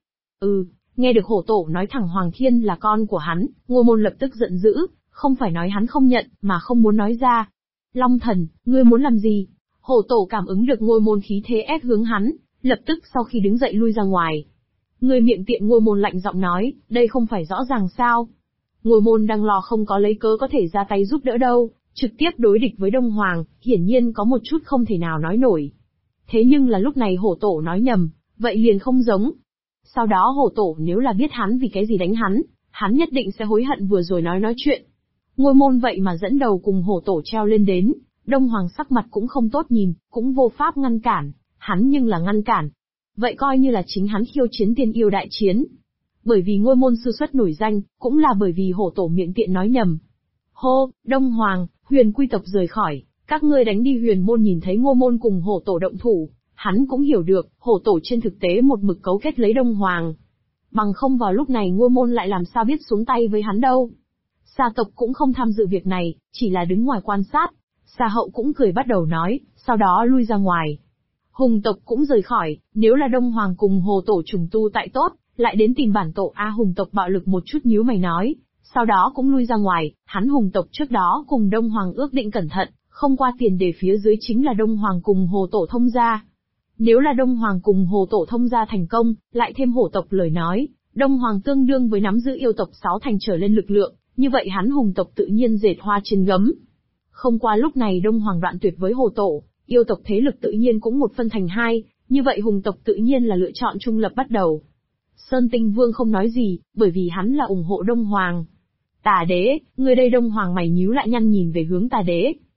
Nghe được Hổ Tổ nói thẳng Hoàng Thiên là con của hắn, ngôi môn lập tức giận dữ, không phải nói hắn không nhận, mà không muốn nói ra. Long Thần, ngươi muốn làm gì? Hổ Tổ cảm ứng được ngôi môn khí thế ép hướng hắn, lập tức sau khi đứng dậy lui ra ngoài. Ngươi miệng tiện. Ngôi môn lạnh giọng nói, đây không phải rõ ràng sao? Ngôi môn đang lo không có lấy cớ có thể ra tay giúp đỡ đâu, trực tiếp đối địch với Đông Hoàng, hiển nhiên có một chút không thể nào nói nổi. Thế nhưng là lúc này Hổ Tổ nói nhầm, vậy liền không giống. Sau đó Hổ Tổ nếu là biết hắn vì cái gì đánh hắn nhất định sẽ hối hận vừa rồi nói chuyện. Ngôi môn vậy mà dẫn đầu cùng Hổ Tổ treo lên đến, Đông Hoàng sắc mặt cũng không tốt nhìn, cũng vô pháp ngăn cản, hắn nhưng là ngăn cản. Vậy coi như là chính hắn khiêu chiến tiên yêu đại chiến. Bởi vì ngôi môn sư xuất nổi danh, cũng là bởi vì Hổ Tổ miệng tiện nói nhầm. Hô, Đông Hoàng, Huyền Quy tộc rời khỏi, các ngươi đánh đi. Huyền môn nhìn thấy ngôi môn cùng Hổ Tổ động thủ, hắn cũng hiểu được, Hổ Tổ trên thực tế một mực cấu kết lấy Đông Hoàng. Bằng không vào lúc này ngôi môn lại làm sao biết xuống tay với hắn đâu. Xà tộc cũng không tham dự việc này, chỉ là đứng ngoài quan sát. Xà hậu cũng cười bắt đầu nói, sau đó lui ra ngoài. Hùng tộc cũng rời khỏi, nếu là Đông Hoàng cùng Hồ Tổ trùng tu tại tốt, lại đến tìm bản tổ. Hùng tộc bạo lực một chút nhíu mày nói, sau đó cũng lui ra ngoài. Hắn Hùng tộc trước đó cùng Đông Hoàng ước định cẩn thận, không qua tiền đề phía dưới chính là Đông Hoàng cùng Hồ Tổ thông gia. Nếu là Đông Hoàng cùng Hồ Tổ thông gia thành công, lại thêm Hổ tộc lời nói, Đông Hoàng tương đương với nắm giữ yêu tộc 6 thành trở lên lực lượng, như vậy hắn Hùng tộc tự nhiên dệt hoa trên gấm. Không qua lúc này Đông Hoàng đoạn tuyệt với Hồ Tổ, yêu tộc thế lực tự nhiên cũng một phân thành hai, như vậy Hùng tộc tự nhiên là lựa chọn trung lập bắt đầu. Sơn Tinh Vương không nói gì, bởi vì hắn là ủng hộ Đông Hoàng. Tà đế, người đây. Đông Hoàng mày nhíu lại nhăn nhìn về hướng Tà đế.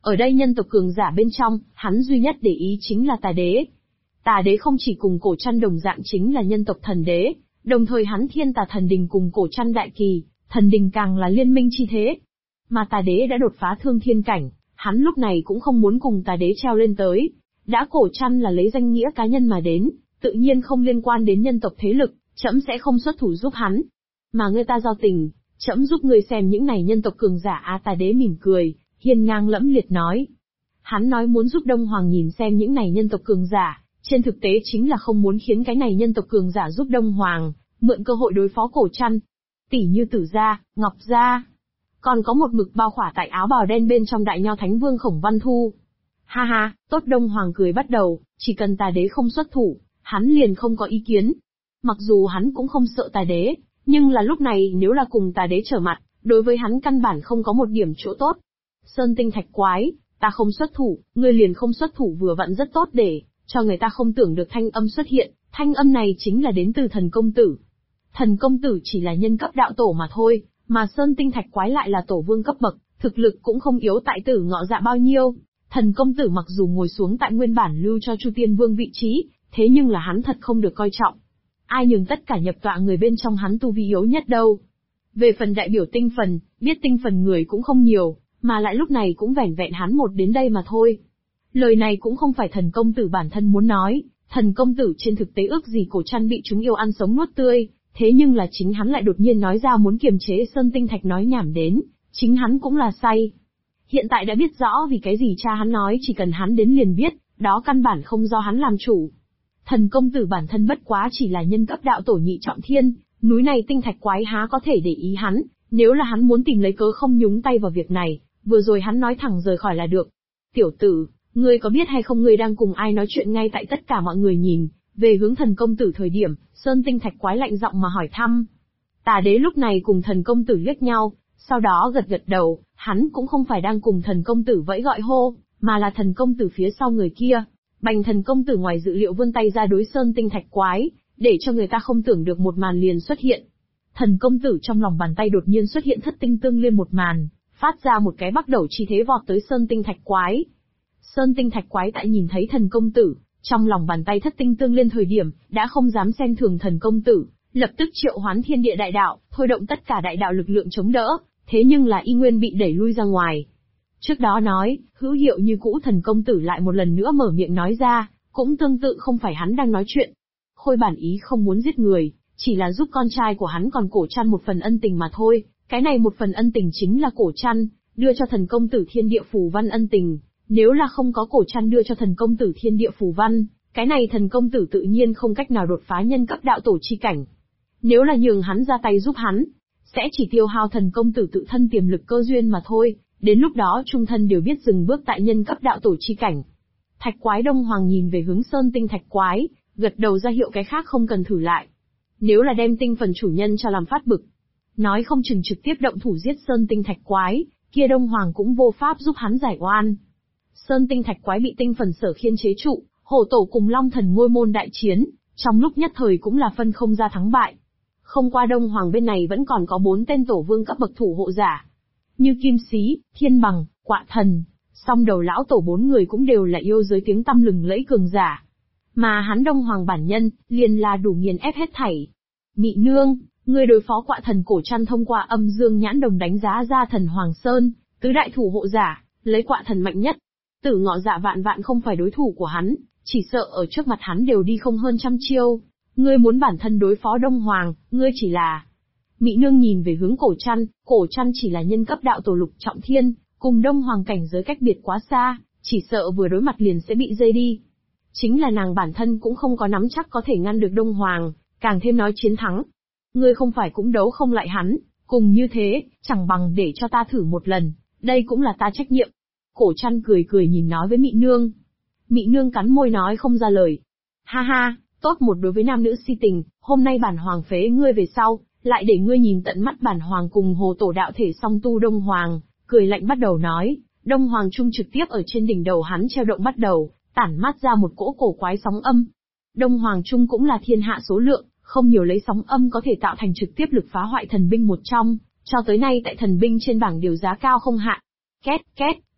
Ở đây nhân tộc cường giả bên trong, hắn duy nhất để ý chính là Tà Đế. Tà Đế không chỉ cùng Cổ Trăn đồng dạng chính là nhân tộc thần đế, đồng thời hắn Thiên Tà Thần Đình cùng Cổ Trăn đại kỳ, thần đình càng là liên minh chi thế. Mà Tà Đế đã đột phá thương thiên cảnh, hắn lúc này cũng không muốn cùng Tà Đế treo lên tới. Đã Cổ Trăn là lấy danh nghĩa cá nhân mà đến, tự nhiên không liên quan đến nhân tộc thế lực, trẫm sẽ không xuất thủ giúp hắn. Mà ngươi ta giao tình, trẫm giúp ngươi xem những này nhân tộc cường giả. Tà Đế mỉm cười, hiên ngang lẫm liệt nói. Hắn nói muốn giúp Đông Hoàng nhìn xem những này nhân tộc cường giả, trên thực tế chính là không muốn khiến cái này nhân tộc cường giả giúp Đông Hoàng, mượn cơ hội đối phó Cổ Trăn. Tỷ như Tử gia, Ngọc gia, còn có một mực bao khỏa tại áo bào đen bên trong Đại Nho Thánh Vương Khổng Văn Thu. Ha ha, tốt. Đông Hoàng cười bắt đầu, chỉ cần Tà Đế không xuất thủ, hắn liền không có ý kiến. Mặc dù hắn cũng không sợ Tà Đế, nhưng là lúc này nếu là cùng Tà Đế trở mặt, đối với hắn căn bản không có một điểm chỗ tốt. Sơn tinh thạch quái, ta không xuất thủ, ngươi liền không xuất thủ vừa vặn rất tốt để cho người ta không tưởng được thanh âm xuất hiện, thanh âm này chính là đến từ thần công tử. Thần công tử chỉ là nhân cấp đạo tổ mà thôi, mà Sơn tinh thạch quái lại là tổ vương cấp bậc, thực lực cũng không yếu tại Tử Ngọ Dạ bao nhiêu. Thần công tử mặc dù ngồi xuống tại nguyên bản lưu cho Chu Tiên Vương vị trí, thế nhưng là hắn thật không được coi trọng. Ai nhường tất cả nhập tọa người bên trong hắn tu vi yếu nhất đâu. Về phần đại biểu tinh phần, biết tinh phần người cũng không nhiều, mà lại lúc này cũng vẻn vẹn hắn một đến đây mà thôi. Lời này cũng không phải thần công tử bản thân muốn nói, thần công tử trên thực tế ước gì Cổ Trăn bị chúng yêu ăn sống nuốt tươi, thế nhưng là chính hắn lại đột nhiên nói ra muốn kiềm chế Sơn tinh thạch nói nhảm đến, chính hắn cũng là say. Hiện tại đã biết rõ vì cái gì cha hắn nói chỉ cần hắn đến liền biết, đó căn bản không do hắn làm chủ. Thần công tử bản thân bất quá chỉ là nhân cấp đạo tổ nhị trọng thiên, núi này tinh thạch quái há có thể để ý hắn, nếu là hắn muốn tìm lấy cớ không nhúng tay vào việc này, vừa rồi hắn nói thẳng rời khỏi là được. Tiểu tử, ngươi có biết hay không ngươi đang cùng ai nói chuyện ngay tại tất cả mọi người nhìn, về hướng thần công tử thời điểm, Sơn tinh thạch quái lạnh giọng mà hỏi thăm. Tà Đế lúc này cùng thần công tử liếc nhau, sau đó gật gật đầu, hắn cũng không phải đang cùng thần công tử vẫy gọi hô, mà là thần công tử phía sau người kia. Bành thần công tử ngoài dự liệu vươn tay ra đối Sơn tinh thạch quái, để cho người ta không tưởng được một màn liền xuất hiện. Thần công tử trong lòng bàn tay đột nhiên xuất hiện thất tinh tương liên một màn, phát ra một cái bắt đầu chi thế vọt tới Sơn tinh thạch quái. Sơn tinh thạch quái tại nhìn thấy thần công tử, trong lòng bàn tay thất tinh tương liên thời điểm, đã không dám xem thường thần công tử, lập tức triệu hoán thiên địa đại đạo, thôi động tất cả đại đạo lực lượng chống đỡ, thế nhưng là y nguyên bị đẩy lui ra ngoài. Trước đó nói, hữu hiệu như cũ thần công tử lại một lần nữa mở miệng nói ra, cũng tương tự không phải hắn đang nói chuyện. Khôi bản ý không muốn giết người, chỉ là giúp con trai của hắn còn Cổ Trăn một phần ân tình mà thôi, cái này một phần ân tình chính là Cổ Trăn đưa cho thần công tử thiên địa phù văn ân tình, nếu là không có Cổ Trăn đưa cho thần công tử thiên địa phù văn, cái này thần công tử tự nhiên không cách nào đột phá nhân cấp đạo tổ chi cảnh. Nếu là nhường hắn ra tay giúp hắn, sẽ chỉ tiêu hao thần công tử tự thân tiềm lực cơ duyên mà thôi, đến lúc đó trung thân đều biết dừng bước tại nhân cấp đạo tổ chi cảnh. Thạch quái Đông Hoàng nhìn về hướng Sơn tinh thạch quái, gật đầu ra hiệu cái khác không cần thử lại. Nếu là đem tinh phần chủ nhân cho làm phát bực, nói không chừng trực tiếp động thủ giết Sơn tinh thạch quái, kia Đông Hoàng cũng vô pháp giúp hắn giải oan. Sơn tinh thạch quái bị tinh phần sở khiên chế trụ, hổ tổ cùng long thần ngôi môn đại chiến, trong lúc nhất thời cũng là phân không ra thắng bại. Không qua Đông Hoàng bên này vẫn còn có 4 tên tổ vương cấp bậc thủ hộ giả, như Kim Xí, Thiên Bằng, Quạ Thần, song đầu lão tổ 4 người cũng đều là yêu giới tiếng tăm lừng lẫy cường giả. Mà hắn Đông Hoàng bản nhân, liền là đủ nghiền ép hết thảy. Mị Nương, người đối phó Quạ Thần Cổ Trăn thông qua âm dương nhãn đồng đánh giá ra thần Hoàng Sơn, tứ đại thủ hộ giả, lấy Quạ Thần mạnh nhất. Tử Ngọ Dạ vạn vạn không phải đối thủ của hắn, chỉ sợ ở trước mặt hắn đều đi không hơn trăm chiêu. Ngươi muốn bản thân đối phó Đông Hoàng, ngươi chỉ là... Mị Nương nhìn về hướng Cổ Trăn chỉ là nhân cấp đạo tổ lục trọng thiên, cùng Đông Hoàng cảnh giới cách biệt quá xa, chỉ sợ vừa đối mặt liền sẽ bị dây đi. Chính là nàng bản thân cũng không có nắm chắc có thể ngăn được Đông Hoàng, càng thêm nói chiến thắng. Ngươi không phải cũng đấu không lại hắn, cùng như thế, chẳng bằng để cho ta thử một lần, đây cũng là ta trách nhiệm. Cổ Trăn cười cười nhìn nói với Mị Nương. Mị Nương cắn môi nói không ra lời. Ha ha, tốt một đối với nam nữ si tình, hôm nay bản hoàng phế ngươi về sau, lại để ngươi nhìn tận mắt bản hoàng cùng hồ tổ đạo thể song tu. Đông Hoàng, cười lạnh bắt đầu nói, Đông Hoàng trung trực tiếp ở trên đỉnh đầu hắn treo động bắt đầu, tản mát ra một cỗ cổ quái sóng âm. Đông Hoàng trung cũng là thiên hạ số lượng, không nhiều lấy sóng âm có thể tạo thành trực tiếp lực phá hoại thần binh một trong, cho tới nay tại thần binh trên bảng điều giá cao không hạn. Két, két,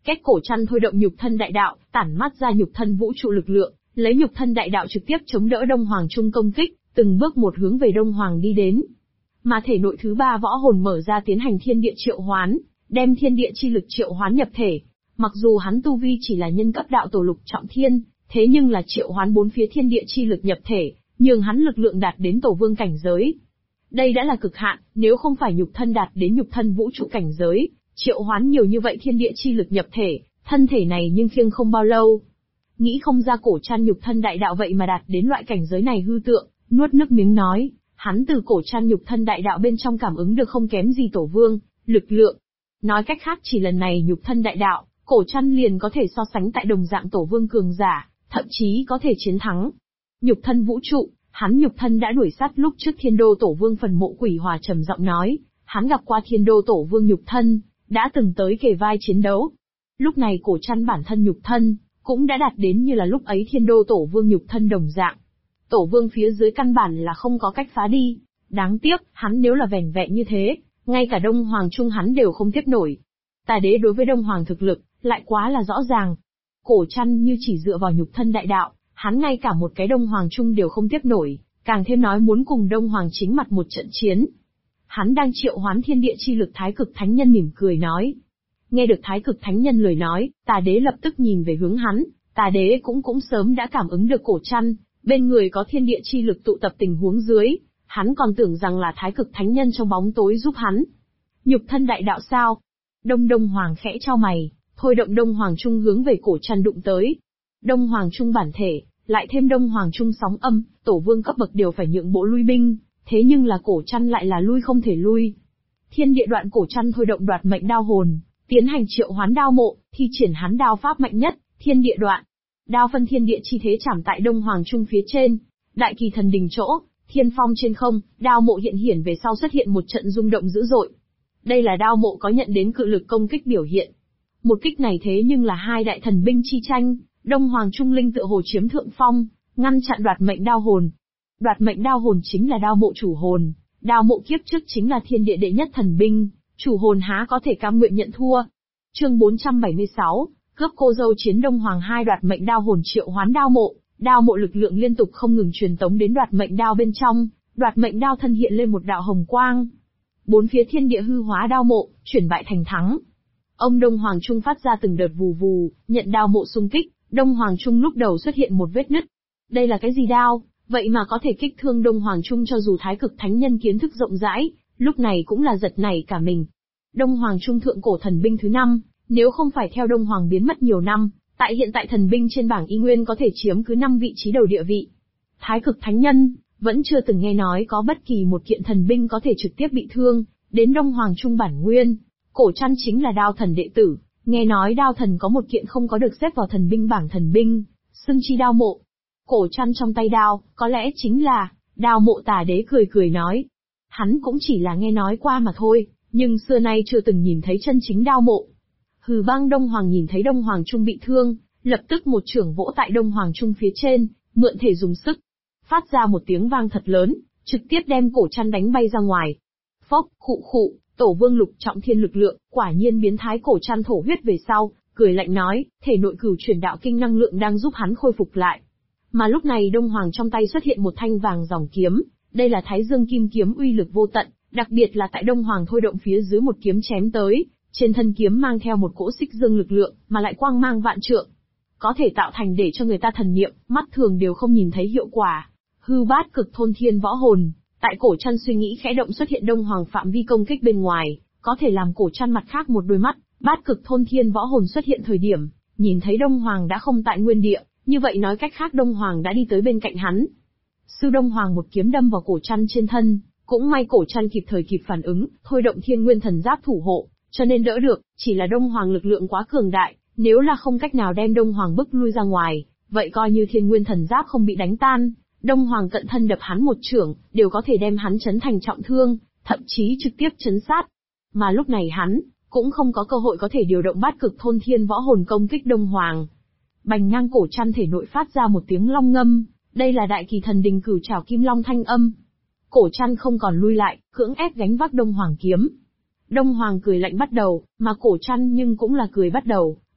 Cách cổ chăn thôi động nhục thân đại đạo, tản mát ra nhục thân vũ trụ lực lượng, lấy nhục thân đại đạo trực tiếp chống đỡ Đông Hoàng Trung công kích, từng bước một hướng về Đông Hoàng đi đến. Mà thể nội thứ ba võ hồn mở ra tiến hành thiên địa triệu hoán, đem thiên địa chi lực triệu hoán nhập thể. Mặc dù hắn tu vi chỉ là nhân cấp đạo tổ lục trọng thiên, thế nhưng là triệu hoán bốn phía thiên địa chi lực nhập thể, nhường hắn lực lượng đạt đến tổ vương cảnh giới. Đây đã là cực hạn, nếu không phải nhục thân đạt đến nhục thân vũ trụ cảnh giới, triệu hoán nhiều như vậy thiên địa chi lực nhập thể, thân thể này nhưng khiêng không bao lâu. Nghĩ không ra cổ chăn nhục thân đại đạo vậy mà đạt đến loại cảnh giới này hư tượng, nuốt nước miếng nói, hắn từ cổ chăn nhục thân đại đạo bên trong cảm ứng được không kém gì tổ vương, lực lượng. Nói cách khác chỉ lần này nhục thân đại đạo, cổ chăn liền có thể so sánh tại đồng dạng tổ vương cường giả, thậm chí có thể chiến thắng. Nhục thân vũ trụ, hắn nhục thân đã đuổi sát lúc trước thiên đô tổ vương phần mộ Quỷ Hòa trầm giọng nói, hắn gặp qua thiên đô tổ vương nhục thân, đã từng tới kề vai chiến đấu. Lúc này cổ chăn bản thân nhục thân, cũng đã đạt đến như là lúc ấy thiên đô tổ vương nhục thân đồng dạng. Tổ vương phía dưới căn bản là không có cách phá đi. Đáng tiếc, hắn nếu là vẻn vẹn như thế, ngay cả Đông Hoàng Trung hắn đều không tiếp nổi. Tà đế đối với Đông Hoàng thực lực, lại quá là rõ ràng. Cổ chăn như chỉ dựa vào nhục thân đại đạo, hắn ngay cả một cái Đông Hoàng Trung đều không tiếp nổi, càng thêm nói muốn cùng Đông Hoàng chính mặt một trận chiến. Hắn đang triệu hoán thiên địa chi lực Thái Cực Thánh Nhân mỉm cười nói. Nghe được Thái Cực Thánh Nhân lời nói, tà đế lập tức nhìn về hướng hắn, tà đế cũng sớm đã cảm ứng được cổ chăn, bên người có thiên địa chi lực tụ tập tình huống dưới, hắn còn tưởng rằng là Thái Cực Thánh Nhân trong bóng tối giúp hắn. Nhục thân đại đạo sao? Đông Hoàng khẽ chau mày, thôi động Đông Hoàng Trung hướng về cổ chăn đụng tới. Đông Hoàng Trung bản thể, lại thêm Đông Hoàng Trung sóng âm, tổ vương cấp bậc đều phải nhượng bộ lui binh, thế nhưng là cổ chăn lại là lui không thể lui. Thiên địa đoạn cổ chăn thôi động đoạt mệnh đao hồn, tiến hành triệu hoán đao mộ, thi triển hắn đao pháp mạnh nhất, thiên địa đoạn. Đao phân thiên địa chi thế chạm tại Đông Hoàng Trung phía trên, đại kỳ thần đình chỗ, thiên phong trên không, đao mộ hiện hiển về sau xuất hiện một trận rung động dữ dội. Đây là đao mộ có nhận đến cự lực công kích biểu hiện. Một kích này thế nhưng là hai đại thần binh chi tranh, Đông Hoàng Trung linh tựa hồ chiếm thượng phong, ngăn chặn đoạt mệnh đao hồn. Đoạt mệnh đao hồn chính là đao mộ chủ hồn, đao mộ kiếp trước chính là thiên địa đệ nhất thần binh, chủ hồn há có thể cam nguyện nhận thua. Chương 476, cướp cô dâu chiến Đông Hoàng hai đoạt mệnh đao hồn triệu hoán đao mộ lực lượng liên tục không ngừng truyền tống đến đoạt mệnh đao bên trong, đoạt mệnh đao thân hiện lên một đạo hồng quang. Bốn phía thiên địa hư hóa đao mộ, chuyển bại thành thắng. Ông Đông Hoàng Trung phát ra từng đợt vù vù, nhận đao mộ xung kích, Đông Hoàng Trung lúc đầu xuất hiện một vết nứt. Đây là cái gì đao, vậy mà có thể kích thương Đông Hoàng Trung cho dù Thái Cực Thánh Nhân kiến thức rộng rãi, lúc này cũng là giật nảy cả mình. Đông Hoàng Trung thượng cổ thần binh thứ 5, nếu không phải theo Đông Hoàng biến mất nhiều năm, tại hiện tại thần binh trên bảng y nguyên có thể chiếm cứ 5 vị trí đầu địa vị. Thái Cực Thánh Nhân, vẫn chưa từng nghe nói có bất kỳ một kiện thần binh có thể trực tiếp bị thương, đến Đông Hoàng Trung bản nguyên. Cổ chăn chính là đao thần đệ tử, nghe nói đao thần có một kiện không có được xếp vào thần binh bảng thần binh, xưng chi đao mộ. Cổ chăn trong tay đao, có lẽ chính là, đao mộ tà đế cười nói. Hắn cũng chỉ là nghe nói qua mà thôi, nhưng xưa nay chưa từng nhìn thấy chân chính đao mộ. Hừ bang Đông Hoàng nhìn thấy Đông Hoàng Trung bị thương, lập tức một chưởng vỗ tại Đông Hoàng Trung phía trên, mượn thể dùng sức. Phát ra một tiếng vang thật lớn, trực tiếp đem cổ chăn đánh bay ra ngoài. Phốc, khụ, tổ vương lục trọng thiên lực lượng, quả nhiên biến thái cổ chăn thổ huyết về sau, cười lạnh nói, thể nội cửu chuyển đạo kinh năng lượng đang giúp hắn khôi phục lại. Mà lúc này Đông Hoàng trong tay xuất hiện một thanh vàng dòng kiếm, đây là Thái Dương Kim kiếm uy lực vô tận, đặc biệt là tại Đông Hoàng thôi động phía dưới một kiếm chém tới, trên thân kiếm mang theo một cỗ xích dương lực lượng, mà lại quang mang vạn trượng. Có thể tạo thành để cho người ta thần niệm, mắt thường đều không nhìn thấy hiệu quả. Hư bát cực thôn thiên võ hồn, tại cổ chăn suy nghĩ khẽ động xuất hiện Đông Hoàng phạm vi công kích bên ngoài, có thể làm cổ chăn mặt khác một đôi mắt, bát cực thôn thiên võ hồn xuất hiện thời điểm, nhìn thấy Đông Hoàng đã không tại nguyên địa, như vậy nói cách khác Đông Hoàng đã đi tới bên cạnh hắn. Sư Đông Hoàng một kiếm đâm vào cổ chăn trên thân, cũng may cổ chăn kịp thời kịp phản ứng, thôi động thiên nguyên thần giáp thủ hộ, cho nên đỡ được, chỉ là Đông Hoàng lực lượng quá cường đại, nếu là không cách nào đem Đông Hoàng bức lui ra ngoài, vậy coi như thiên nguyên thần giáp không bị đánh tan, Đông Hoàng cận thân đập hắn một chưởng, đều có thể đem hắn chấn thành trọng thương, thậm chí trực tiếp chấn sát. Mà lúc này hắn, cũng không có cơ hội có thể điều động bát cực thôn thiên võ hồn công kích Đông Hoàng. Bành ngang cổ chăn thể nội phát ra một tiếng long ngâm, đây là đại kỳ thần đình cửu trảo kim long thanh âm. Cổ chăn không còn lui lại, cưỡng ép gánh vác Đông Hoàng kiếm. Đông Hoàng cười lạnh bắt đầu, mà cổ chăn nhưng cũng là cười bắt đầu,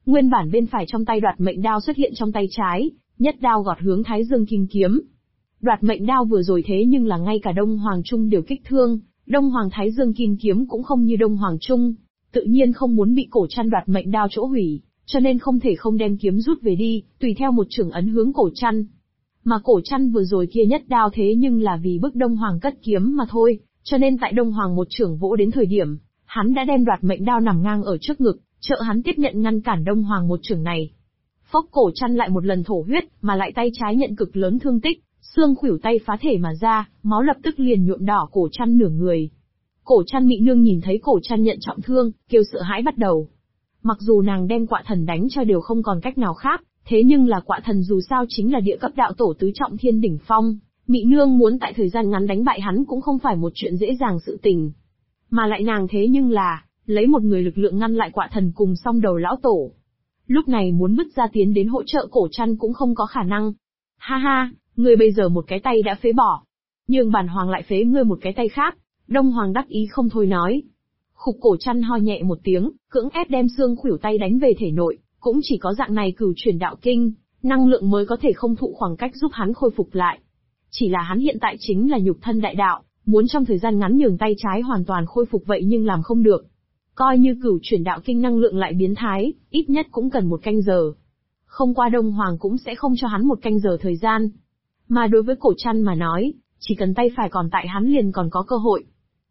Nguyên bản bên phải trong tay đoạt mệnh đao xuất hiện trong tay trái, nhất đao gọt hướng Thái Dương Kim Kiếm. Đoạt mệnh đao vừa rồi thế nhưng là ngay cả Đông Hoàng Trung đều kích thương, Đông Hoàng Thái Dương Kim Kiếm cũng không như Đông Hoàng Trung, tự nhiên không muốn bị cổ chăn đoạt mệnh đao chỗ hủy, cho nên không thể không đem kiếm rút về đi, tùy theo một chưởng ấn hướng cổ chăn. Mà cổ chăn vừa rồi kia nhất đao thế nhưng là vì bức Đông Hoàng cất kiếm mà thôi, cho nên tại Đông Hoàng một chưởng vỗ đến thời điểm, hắn đã đem đoạt mệnh đao nằm ngang ở trước ngực, trợ hắn tiếp nhận ngăn cản Đông Hoàng một chưởng này. Phốc, cổ chăn lại một lần thổ huyết, mà lại tay trái nhận cực lớn thương tích, xương khuỷu tay phá thể mà ra, máu lập tức liền nhuộm đỏ cổ chăn nửa người. Cổ chăn Mị Nương nhìn thấy cổ chăn nhận trọng thương, kêu sợ hãi bắt đầu. Mặc dù nàng đem Quạ Thần đánh cho đều không còn cách nào khác, thế nhưng là Quạ Thần dù sao chính là địa cấp đạo tổ tứ trọng thiên đỉnh phong, Mị Nương muốn tại thời gian ngắn đánh bại hắn cũng không phải một chuyện dễ dàng sự tình. Mà lại nàng thế nhưng là, lấy một người lực lượng ngăn lại Quạ Thần cùng song đầu lão tổ. Lúc này muốn bứt ra tiến đến hỗ trợ cổ chăn cũng không có khả năng. Ha ha, ngươi bây giờ một cái tay đã phế bỏ. Nhưng bản hoàng lại phế ngươi một cái tay khác. Đông Hoàng đắc ý không thôi nói. Khục, cổ chăn ho nhẹ một tiếng, cưỡng ép đem xương khuỷu tay đánh về thể nội, cũng chỉ có dạng này cửu chuyển đạo kinh, năng lượng mới có thể không thụ khoảng cách giúp hắn khôi phục lại. Chỉ là hắn hiện tại chính là nhục thân đại đạo, muốn trong thời gian ngắn nhường tay trái hoàn toàn khôi phục vậy nhưng làm không được. Coi như cửu chuyển đạo kinh năng lượng lại biến thái, ít nhất cũng cần 1 canh giờ. Không qua Đông Hoàng cũng sẽ không cho hắn 1 canh giờ thời gian. Mà đối với cổ chăn mà nói, chỉ cần tay phải còn tại hắn liền còn có cơ hội.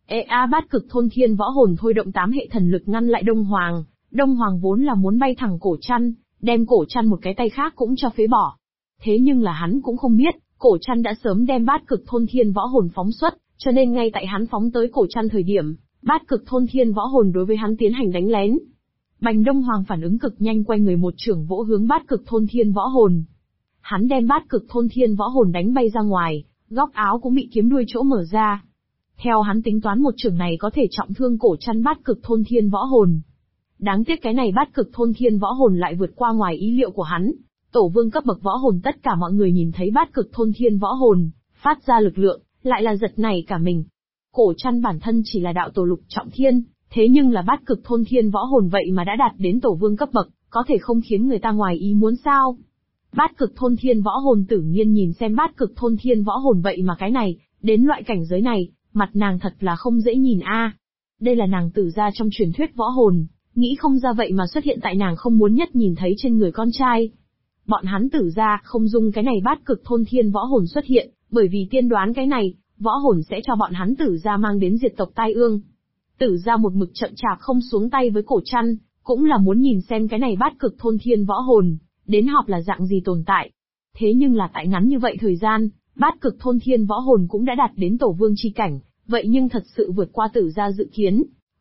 Bát cực thôn thiên võ hồn thôi động 8 hệ thần lực ngăn lại Đông Hoàng. Đông Hoàng vốn là muốn bay thẳng cổ chăn, đem cổ chăn một cái tay khác cũng cho phế bỏ. Thế nhưng là hắn cũng không biết, cổ chăn đã sớm đem bát cực thôn thiên võ hồn phóng xuất, cho nên ngay tại hắn phóng tới cổ chăn thời điểm, bát cực thôn thiên võ hồn đối với hắn tiến hành đánh lén. Bành, Đông Hoàng phản ứng cực nhanh, quay người một chưởng vỗ hướng bát cực thôn thiên võ hồn. Hắn đem bát cực thôn thiên võ hồn đánh bay ra ngoài, góc áo cũng bị kiếm đuôi chỗ mở ra. Theo hắn tính toán một chưởng này có thể trọng thương cổ chăn bát cực thôn thiên võ hồn. Đáng tiếc cái này bát cực thôn thiên võ hồn lại vượt qua ngoài ý liệu của hắn. Tổ vương cấp bậc võ hồn, tất cả mọi người nhìn thấy bát cực thôn thiên võ hồn phát ra lực lượng, lại là giật nảy cả mình. Cổ chăn bản thân chỉ là đạo tổ lục trọng thiên, thế nhưng là bát cực thôn thiên võ hồn vậy mà đã đạt đến tổ vương cấp bậc, có thể không khiến người ta ngoài ý muốn sao? Bát cực thôn thiên võ hồn Tử Nghiên nhìn xem bát cực thôn thiên võ hồn vậy mà cái này, đến loại cảnh giới này, mặt nàng thật là không dễ nhìn a. Đây là nàng Tử gia trong truyền thuyết võ hồn, nghĩ không ra vậy mà xuất hiện tại nàng không muốn nhất nhìn thấy trên người con trai. Bọn hắn Tử gia không dung cái này bát cực thôn thiên võ hồn xuất hiện, bởi vì tiên đoán cái này, võ hồn sẽ cho bọn hắn Tử gia mang đến diệt tộc tai ương. Tử gia một mực chậm chạp không xuống tay với cổ chăn, cũng là muốn nhìn xem cái này bát cực thôn thiên võ hồn, đến họp là dạng gì tồn tại. Thế nhưng là tại ngắn như vậy thời gian, bát cực thôn thiên võ hồn cũng đã đạt đến tổ vương chi cảnh, vậy nhưng thật sự vượt qua Tử gia dự kiến.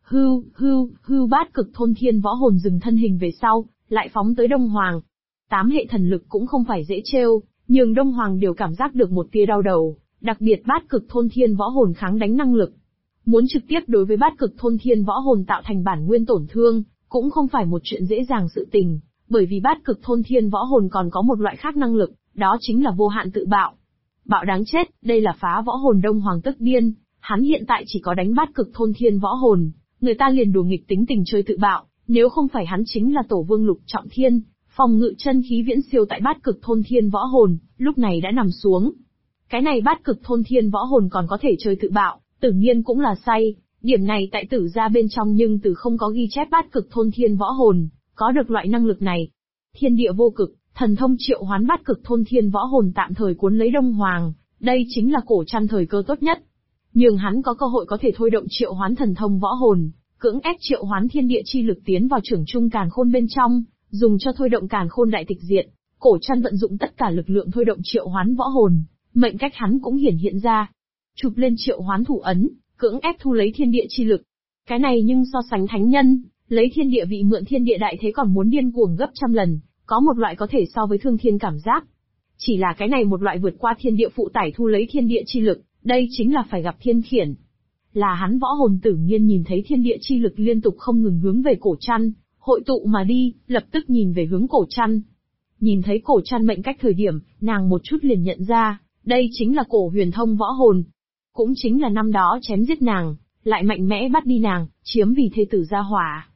Hưu bát cực thôn thiên võ hồn dừng thân hình về sau, lại phóng tới Đông Hoàng. 8 hệ thần lực cũng không phải dễ trêu, nhưng Đông Hoàng đều cảm giác được một tia đau đầu, đặc biệt bát cực thôn thiên võ hồn kháng đánh năng lực. Muốn trực tiếp đối với bát cực thôn thiên võ hồn tạo thành bản nguyên tổn thương, cũng không phải một chuyện dễ dàng sự tình, bởi vì bát cực thôn thiên võ hồn còn có một loại khác năng lực, đó chính là vô hạn tự bạo. Bạo đáng chết, đây là phá võ hồn. Đông Hoàng tức điên, hắn hiện tại chỉ có đánh bát cực thôn thiên võ hồn, người ta liền đùa nghịch tính tình chơi tự bạo, nếu không phải hắn chính là tổ vương lục trọng thiên, phòng ngự chân khí viễn siêu tại bát cực thôn thiên võ hồn, lúc này đã nằm xuống. Cái này bát cực thôn thiên võ hồn còn có thể chơi tự bạo, Tử Nghiên cũng là say, điểm này tại Tử gia bên trong nhưng từ không có ghi chép bát cực thôn thiên võ hồn có được loại năng lực này. Thiên địa vô cực, thần thông triệu hoán bát cực thôn thiên võ hồn tạm thời cuốn lấy Đông Hoàng, đây chính là cổ chăn thời cơ tốt nhất. Nhưng hắn có cơ hội có thể thôi động triệu hoán thần thông võ hồn, cưỡng ép triệu hoán thiên địa chi lực tiến vào trưởng trung càn khôn bên trong, dùng cho thôi động càn khôn đại tịch diệt. Cổ chăn vận dụng tất cả lực lượng thôi động triệu hoán võ hồn, mệnh cách hắn cũng hiển hiện ra. Chụp lên triệu hoán thủ ấn, cưỡng ép thu lấy thiên địa chi lực. Cái này nhưng so sánh thánh nhân, lấy thiên địa vị mượn thiên địa đại thế còn muốn điên cuồng gấp trăm lần, có một loại có thể so với thương thiên cảm giác. Chỉ là cái này một loại vượt qua thiên địa phụ tải thu lấy thiên địa chi lực, đây chính là phải gặp thiên khiển. Là hắn võ hồn Tử Nghiên nhìn thấy thiên địa chi lực liên tục không ngừng hướng về cổ chăn, hội tụ mà đi, lập tức nhìn về hướng cổ chăn. Nhìn thấy cổ chăn mệnh cách thời điểm, nàng một chút liền nhận ra, đây chính là cổ huyền thông võ hồn. Cũng chính là năm đó chém giết nàng, lại mạnh mẽ bắt đi nàng, chiếm vì thê tử gia hỏa.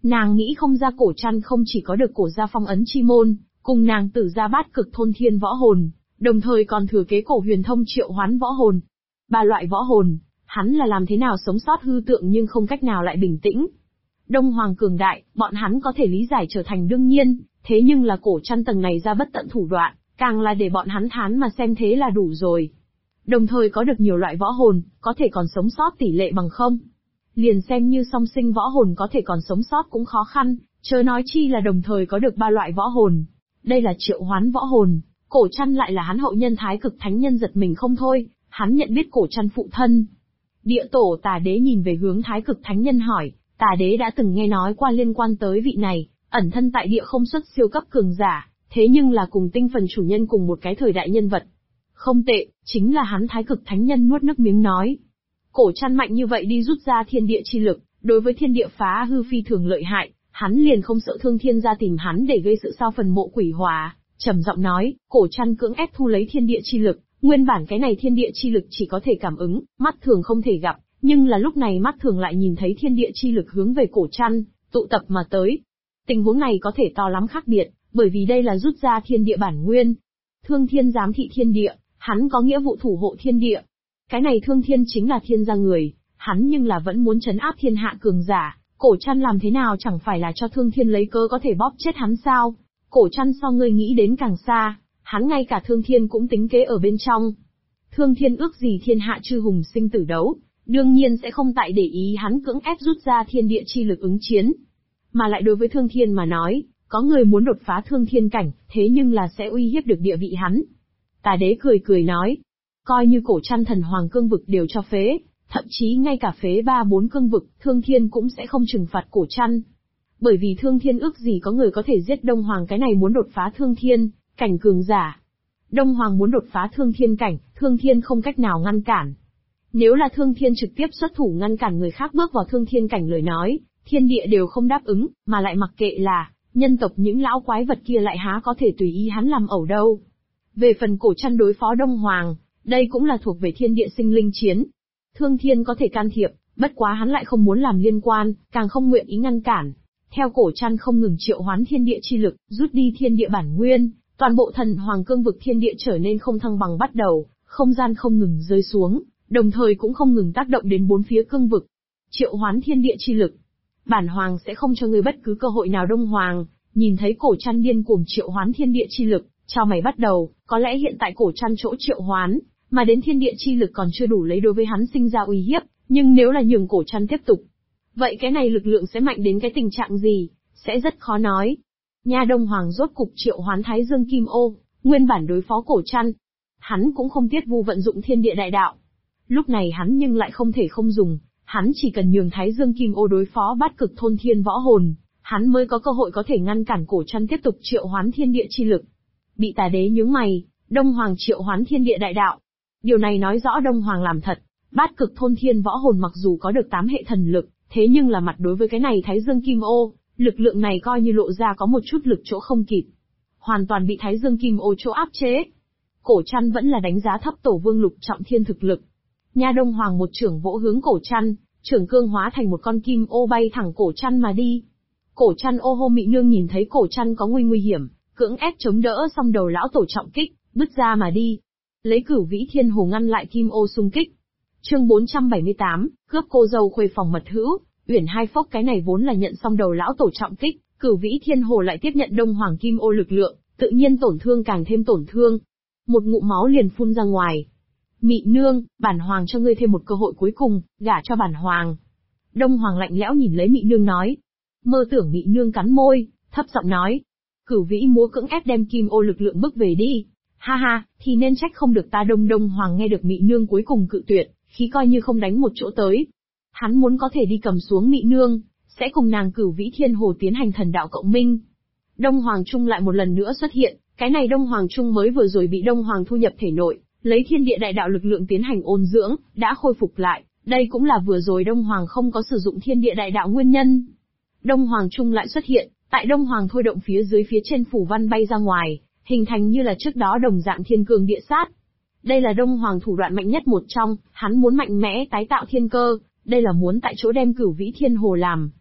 Nàng nghĩ không ra cổ trăn không chỉ có được cổ gia phong ấn chi môn, cùng nàng tử gia bát cực thôn thiên võ hồn, đồng thời còn thừa kế cổ huyền thông triệu hoán võ hồn. Ba loại võ hồn, hắn là làm thế nào sống sót hư tượng nhưng không cách nào lại bình tĩnh. Đông Hoàng cường đại, bọn hắn có thể lý giải trở thành đương nhiên, thế nhưng là cổ trăn tầng này ra bất tận thủ đoạn, càng là để bọn hắn thán mà xem thế là đủ rồi. Đồng thời có được nhiều loại võ hồn, có thể còn sống sót tỷ lệ bằng không. Liền xem như song sinh võ hồn có thể còn sống sót cũng khó khăn, chớ nói chi là đồng thời có được ba loại võ hồn. Đây là triệu hoán võ hồn, cổ trăn lại là hắn hậu nhân thái cực thánh nhân giật mình không thôi, hắn nhận biết cổ trăn phụ thân. Địa tổ Tà Đế nhìn về hướng thái cực thánh nhân hỏi, Tà Đế đã từng nghe nói qua liên quan tới vị này, ẩn thân tại địa không xuất siêu cấp cường giả, thế nhưng là cùng tinh phần chủ nhân cùng một cái thời đại nhân vật. Không tệ, chính là hắn thái cực thánh nhân nuốt nước miếng nói. Cổ trăn mạnh như vậy đi rút ra thiên địa chi lực, đối với thiên địa phá hư phi thường lợi hại, hắn liền không sợ thương thiên ra tìm hắn để gây sự sao phần mộ quỷ hòa, trầm giọng nói, cổ trăn cưỡng ép thu lấy thiên địa chi lực, nguyên bản cái này thiên địa chi lực chỉ có thể cảm ứng, mắt thường không thể gặp, nhưng là lúc này mắt thường lại nhìn thấy thiên địa chi lực hướng về cổ trăn, tụ tập mà tới. Tình huống này có thể to lắm khác biệt, bởi vì đây là rút ra thiên địa bản nguyên. Thương thiên giám thị thiên địa, hắn có nghĩa vụ thủ hộ thiên địa. Cái này thương thiên chính là thiên gia người, hắn nhưng là vẫn muốn trấn áp thiên hạ cường giả, cổ trăn làm thế nào chẳng phải là cho thương thiên lấy cớ có thể bóp chết hắn sao? Cổ trăn so ngươi nghĩ đến càng xa, hắn ngay cả thương thiên cũng tính kế ở bên trong. Thương thiên ước gì thiên hạ chư hùng sinh tử đấu, đương nhiên sẽ không tại để ý hắn cưỡng ép rút ra thiên địa chi lực ứng chiến. Mà lại đối với thương thiên mà nói, có người muốn đột phá thương thiên cảnh, thế nhưng là sẽ uy hiếp được địa vị hắn. Tà Đế cười cười nói, coi như cổ trăn thần hoàng cương vực đều cho phế, thậm chí ngay cả phế 3-4 cương vực, thương thiên cũng sẽ không trừng phạt cổ trăn. Bởi vì thương thiên ước gì có người có thể giết Đông Hoàng cái này muốn đột phá thương thiên cảnh cường giả. Đông Hoàng muốn đột phá thương thiên cảnh, thương thiên không cách nào ngăn cản. Nếu là thương thiên trực tiếp xuất thủ ngăn cản người khác bước vào thương thiên cảnh lời nói, thiên địa đều không đáp ứng, mà lại mặc kệ là nhân tộc những lão quái vật kia lại há có thể tùy ý hắn làm ẩu đâu. Về phần cổ trăn đối phó Đông Hoàng, đây cũng là thuộc về thiên địa sinh linh chiến. Thương thiên có thể can thiệp, bất quá hắn lại không muốn làm liên quan, càng không nguyện ý ngăn cản. Theo cổ trăn không ngừng triệu hoán thiên địa chi lực, rút đi thiên địa bản nguyên, toàn bộ thần hoàng cương vực thiên địa trở nên không thăng bằng bắt đầu, không gian không ngừng rơi xuống, đồng thời cũng không ngừng tác động đến bốn phía cương vực. Triệu hoán thiên địa chi lực. Bản hoàng sẽ không cho ngươi bất cứ cơ hội nào. Đông Hoàng, nhìn thấy cổ trăn điên cuồng triệu hoán thiên địa chi lực, chao mày bắt đầu, có lẽ hiện tại cổ trăn chỗ triệu hoán, mà đến thiên địa chi lực còn chưa đủ lấy đối với hắn sinh ra uy hiếp, nhưng nếu là nhường cổ trăn tiếp tục, vậy cái này lực lượng sẽ mạnh đến cái tình trạng gì, sẽ rất khó nói. Nha Đông Hoàng rốt cục triệu hoán Thái Dương Kim Ô, nguyên bản đối phó cổ trăn. Hắn cũng không tiết vu vận dụng thiên địa đại đạo. Lúc này hắn nhưng lại không thể không dùng, hắn chỉ cần nhường Thái Dương Kim Ô đối phó bát cực thôn thiên võ hồn, hắn mới có cơ hội có thể ngăn cản cổ trăn tiếp tục triệu hoán thiên địa chi lực. Bị Tà Đế nhướng mày, Đông Hoàng triệu hoán thiên địa đại đạo. Điều này nói rõ Đông Hoàng làm thật, bát cực thôn thiên võ hồn mặc dù có được 8 hệ thần lực, thế nhưng là mặt đối với cái này Thái Dương Kim Ô, lực lượng này coi như lộ ra có một chút lực chỗ không kịp. Hoàn toàn bị Thái Dương Kim Ô chỗ áp chế. Cổ trăn vẫn là đánh giá thấp Tổ Vương Lục Trọng Thiên thực lực. Nha Đông Hoàng một trưởng vỗ hướng cổ trăn, trưởng cương hóa thành một con kim ô bay thẳng cổ trăn mà đi. Cổ trăn ô hô Mị Nương nhìn thấy cổ trăn có nguy hiểm, cưỡng ép chống đỡ xong đầu lão tổ trọng kích, bứt ra mà đi. Lấy Cửu Vĩ Thiên Hồ ngăn lại kim ô xung kích. Chương 478, cướp cô dâu khuê phòng mật hữu. Uyển Hai Phốc cái này vốn là nhận xong đầu lão tổ trọng kích, Cửu Vĩ Thiên Hồ lại tiếp nhận Đông Hoàng kim ô lực lượng, tự nhiên tổn thương càng thêm tổn thương. Một ngụm máu liền phun ra ngoài. Mị Nương, bản hoàng cho ngươi thêm một cơ hội cuối cùng, gả cho bản hoàng. Đông Hoàng lạnh lẽo nhìn lấy Mị Nương nói. Mơ tưởng Mị Nương cắn môi, thấp giọng nói. Cửu Vĩ múa cưỡng ép đem kim ô lực lượng bức về đi. Ha ha, thì nên trách không được ta. Đông Hoàng nghe được Mị Nương cuối cùng cự tuyệt, khí coi như không đánh một chỗ tới. Hắn muốn có thể đi cầm xuống Mị Nương, sẽ cùng nàng Cửu Vĩ Thiên Hồ tiến hành thần đạo cộng minh. Đông Hoàng Trung lại một lần nữa xuất hiện, cái này Đông Hoàng Trung mới vừa rồi bị Đông Hoàng thu nhập thể nội, lấy thiên địa đại đạo lực lượng tiến hành ôn dưỡng, đã khôi phục lại, đây cũng là vừa rồi Đông Hoàng không có sử dụng thiên địa đại đạo nguyên nhân. Đông Hoàng Trung lại xuất hiện, tại Đông Hoàng thôi động phía dưới phía trên phủ văn bay ra ngoài, hình thành như là trước đó đồng dạng thiên cương địa sát. Đây là Đông Hoàng thủ đoạn mạnh nhất một trong, hắn muốn mạnh mẽ tái tạo thiên cơ, đây là muốn tại chỗ đem Cửu Vĩ Thiên Hồ làm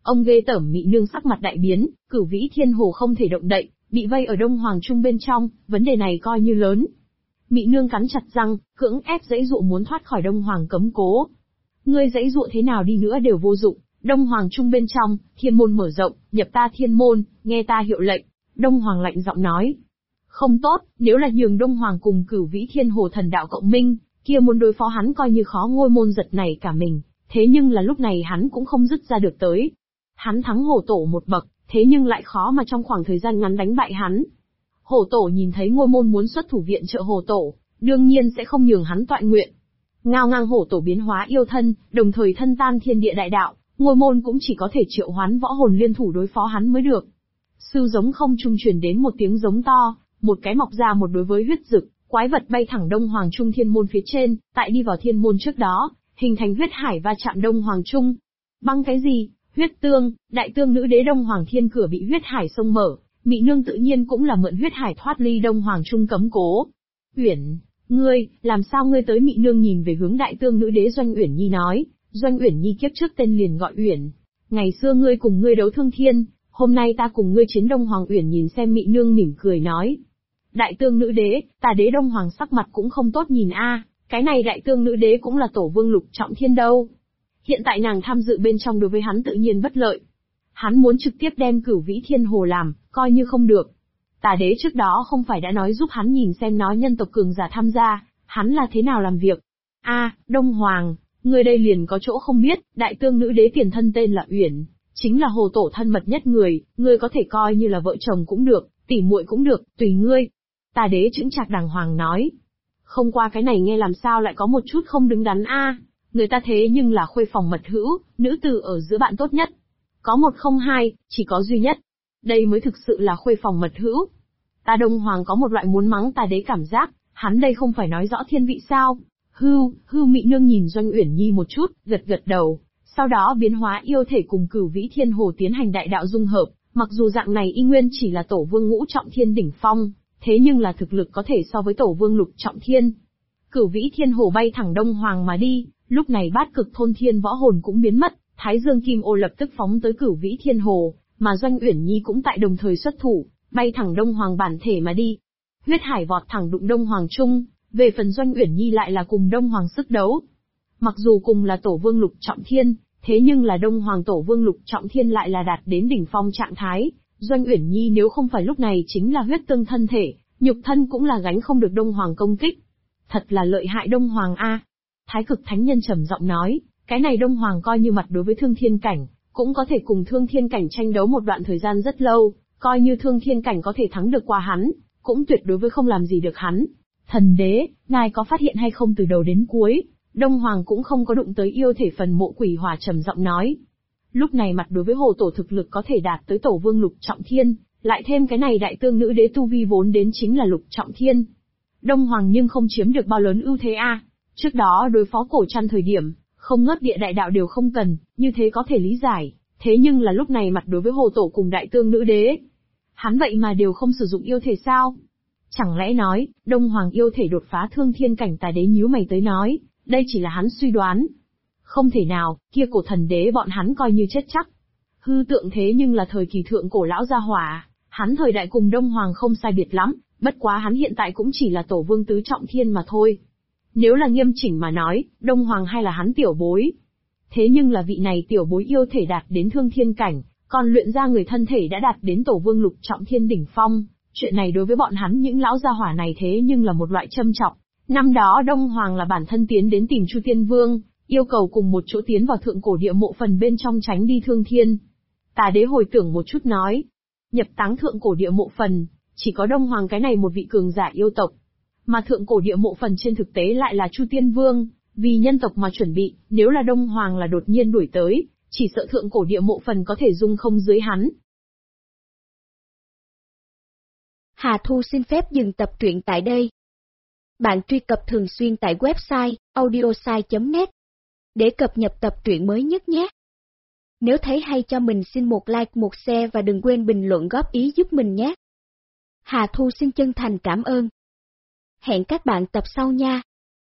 Ông ghê tởm Mị Nương sắc mặt đại biến, Cửu Vĩ Thiên Hồ không thể động đậy, bị vây ở Đông Hoàng Trung bên trong, vấn đề này coi như lớn. Mị Nương cắn chặt răng, cưỡng ép giãy dụa muốn thoát khỏi Đông Hoàng cấm cố. Ngươi giãy dụa thế nào đi nữa đều vô dụng, Đông Hoàng Trung bên trong, thiên môn mở rộng, nhập ta thiên môn, nghe ta hiệu lệnh. Đông Hoàng lạnh giọng nói. Không tốt, nếu là nhường Đông Hoàng cùng Cửu Vĩ Thiên Hồ thần đạo cộng minh, kia muốn đối phó hắn coi như khó ngôi môn giật này cả mình, thế nhưng là lúc này hắn cũng không dứt ra được tới. Hắn thắng Hổ Tổ một bậc, thế nhưng lại khó mà trong khoảng thời gian ngắn đánh bại hắn. Hổ Tổ nhìn thấy ngôi môn muốn xuất thủ viện trợ Hổ Tổ, đương nhiên sẽ không nhường hắn toại nguyện. Ngao ngang Hổ Tổ biến hóa yêu thân, đồng thời thân tan thiên địa đại đạo, ngôi môn cũng chỉ có thể triệu hoán võ hồn liên thủ đối phó hắn mới được. Sư giống không trung truyền đến một tiếng giống to, một cái mọc ra một đối với huyết dực, quái vật bay thẳng Đông Hoàng Trung thiên môn phía trên, tại đi vào thiên môn trước đó, hình thành huyết hải va chạm Đông Hoàng Trung. Băng cái gì? Huyết tương, đại tương nữ đế Đông Hoàng Thiên cửa bị huyết hải xông mở, Mị Nương tự nhiên cũng là mượn huyết hải thoát ly Đông Hoàng Trung cấm cố. Uyển, ngươi, làm sao ngươi tới? Mị Nương nhìn về hướng đại tương nữ đế Doanh Uyển Nhi nói, Doanh Uyển Nhi kiếp trước tên liền gọi Uyển. Ngày xưa ngươi cùng ngươi đấu thương thiên, hôm nay ta cùng ngươi chiến Đông Hoàng. Uyển nhìn xem Mị Nương mỉm cười nói. Đại tương nữ đế, ta đế Đông Hoàng sắc mặt cũng không tốt nhìn a, cái này đại tương nữ đế cũng là tổ vương lục trọng thiên đâu. Hiện tại nàng tham dự bên trong đối với hắn tự nhiên bất lợi. Hắn muốn trực tiếp đem Cửu Vĩ Thiên Hồ làm, coi như không được. Tà đế trước đó không phải đã nói giúp hắn nhìn xem nói nhân tộc cường giả tham gia, hắn là thế nào làm việc. Đông Hoàng, người đây liền có chỗ không biết, đại tương nữ đế tiền thân tên là Uyển, chính là Hồ Tổ thân mật nhất người có thể coi như là vợ chồng cũng được, tỉ muội cũng được, tùy ngươi. Tà đế chững chạc đàng hoàng nói. Không qua cái này nghe làm sao lại có một chút không đứng đắn người ta thế nhưng là khuê phòng mật hữu, nữ tử ở giữa bạn tốt nhất. Có một không hai, chỉ có duy nhất. Đây mới thực sự là khuê phòng mật hữu. Ta Đông Hoàng có một loại muốn mắng tà đế cảm giác, hắn đây không phải nói rõ thiên vị sao? Hưu Mị Nương nhìn Doanh Uyển Nhi một chút, gật gật đầu, sau đó biến hóa yêu thể cùng Cửu Vĩ Thiên Hồ tiến hành đại đạo dung hợp, mặc dù dạng này y nguyên chỉ là tổ vương ngũ trọng thiên đỉnh phong, thế nhưng là thực lực có thể so với tổ vương lục trọng thiên. Cửu Vĩ Thiên Hồ bay thẳng Đông Hoàng mà đi, lúc này bát cực thôn thiên võ hồn cũng biến mất, Thái Dương Kim Ô lập tức phóng tới Cửu Vĩ Thiên Hồ, mà Doanh Uyển Nhi cũng tại đồng thời xuất thủ, bay thẳng Đông Hoàng bản thể mà đi. Huyết hải vọt thẳng đụng Đông Hoàng Trung, về phần Doanh Uyển Nhi lại là cùng Đông Hoàng sức đấu. Mặc dù cùng là tổ vương lục trọng thiên, thế nhưng là Đông Hoàng tổ vương lục trọng thiên lại là đạt đến đỉnh phong trạng thái, Doanh Uyển Nhi nếu không phải lúc này chính là huyết tương thân thể, nhục thân cũng là gánh không được Đông Hoàng công kích. Thật là lợi hại Đông Hoàng a. Thái Cực Thánh Nhân trầm giọng nói, cái này Đông Hoàng coi như mặt đối với Thương Thiên Cảnh, cũng có thể cùng Thương Thiên Cảnh tranh đấu một đoạn thời gian rất lâu, coi như Thương Thiên Cảnh có thể thắng được qua hắn, cũng tuyệt đối với không làm gì được hắn. Thần đế, ngài có phát hiện hay không từ đầu đến cuối, Đông Hoàng cũng không có đụng tới yêu thể phần mộ quỷ hỏa trầm giọng nói. Lúc này mặt đối với Hồ Tổ thực lực có thể đạt tới tổ vương lục trọng thiên, lại thêm cái này đại tương nữ đế tu vi vốn đến chính là lục trọng thiên. Đông Hoàng nhưng không chiếm được bao lớn ưu thế Trước đó đối phó cổ trăn thời điểm, không ngớt địa đại đạo đều không cần, như thế có thể lý giải, thế nhưng là lúc này mặt đối với Hồ Tổ cùng đại tương nữ đế. Hắn vậy mà đều không sử dụng yêu thể sao? Chẳng lẽ nói, Đông Hoàng yêu thể đột phá Thương Thiên Cảnh? Tà đế nhíu mày tới nói, đây chỉ là hắn suy đoán. Không thể nào, kia cổ thần đế bọn hắn coi như chết chắc. Hư tượng thế nhưng là thời kỳ thượng cổ lão gia hỏa, hắn thời đại cùng Đông Hoàng không sai biệt lắm, bất quá hắn hiện tại cũng chỉ là tổ vương tứ trọng thiên mà thôi. Nếu là nghiêm chỉnh mà nói, Đông Hoàng hay là hắn tiểu bối. Thế nhưng là vị này tiểu bối yêu thể đạt đến Thương Thiên Cảnh, còn luyện ra người thân thể đã đạt đến tổ vương lục trọng thiên đỉnh phong. Chuyện này đối với bọn hắn những lão gia hỏa này thế nhưng là một loại châm chọc. Năm đó Đông Hoàng là bản thân tiến đến tìm Chu Tiên Vương, yêu cầu cùng một chỗ tiến vào thượng cổ địa mộ phần bên trong tránh đi thương thiên. Tà đế hồi tưởng một chút nói, nhập táng thượng cổ địa mộ phần, chỉ có Đông Hoàng cái này một vị cường giả yêu tộc. Mà thượng cổ địa mộ phần trên thực tế lại là Chu Tiên Vương, vì nhân tộc mà chuẩn bị, nếu là Đông Hoàng là đột nhiên đuổi tới, chỉ sợ thượng cổ địa mộ phần có thể dung không dưới hắn. Hà Thu xin phép dừng tập truyện tại đây. Bạn truy cập thường xuyên tại website audiosai.net để cập nhật tập truyện mới nhất nhé. Nếu thấy hay cho mình xin một like, một share và đừng quên bình luận góp ý giúp mình nhé. Hà Thu xin chân thành cảm ơn. Hẹn các bạn tập sau nha.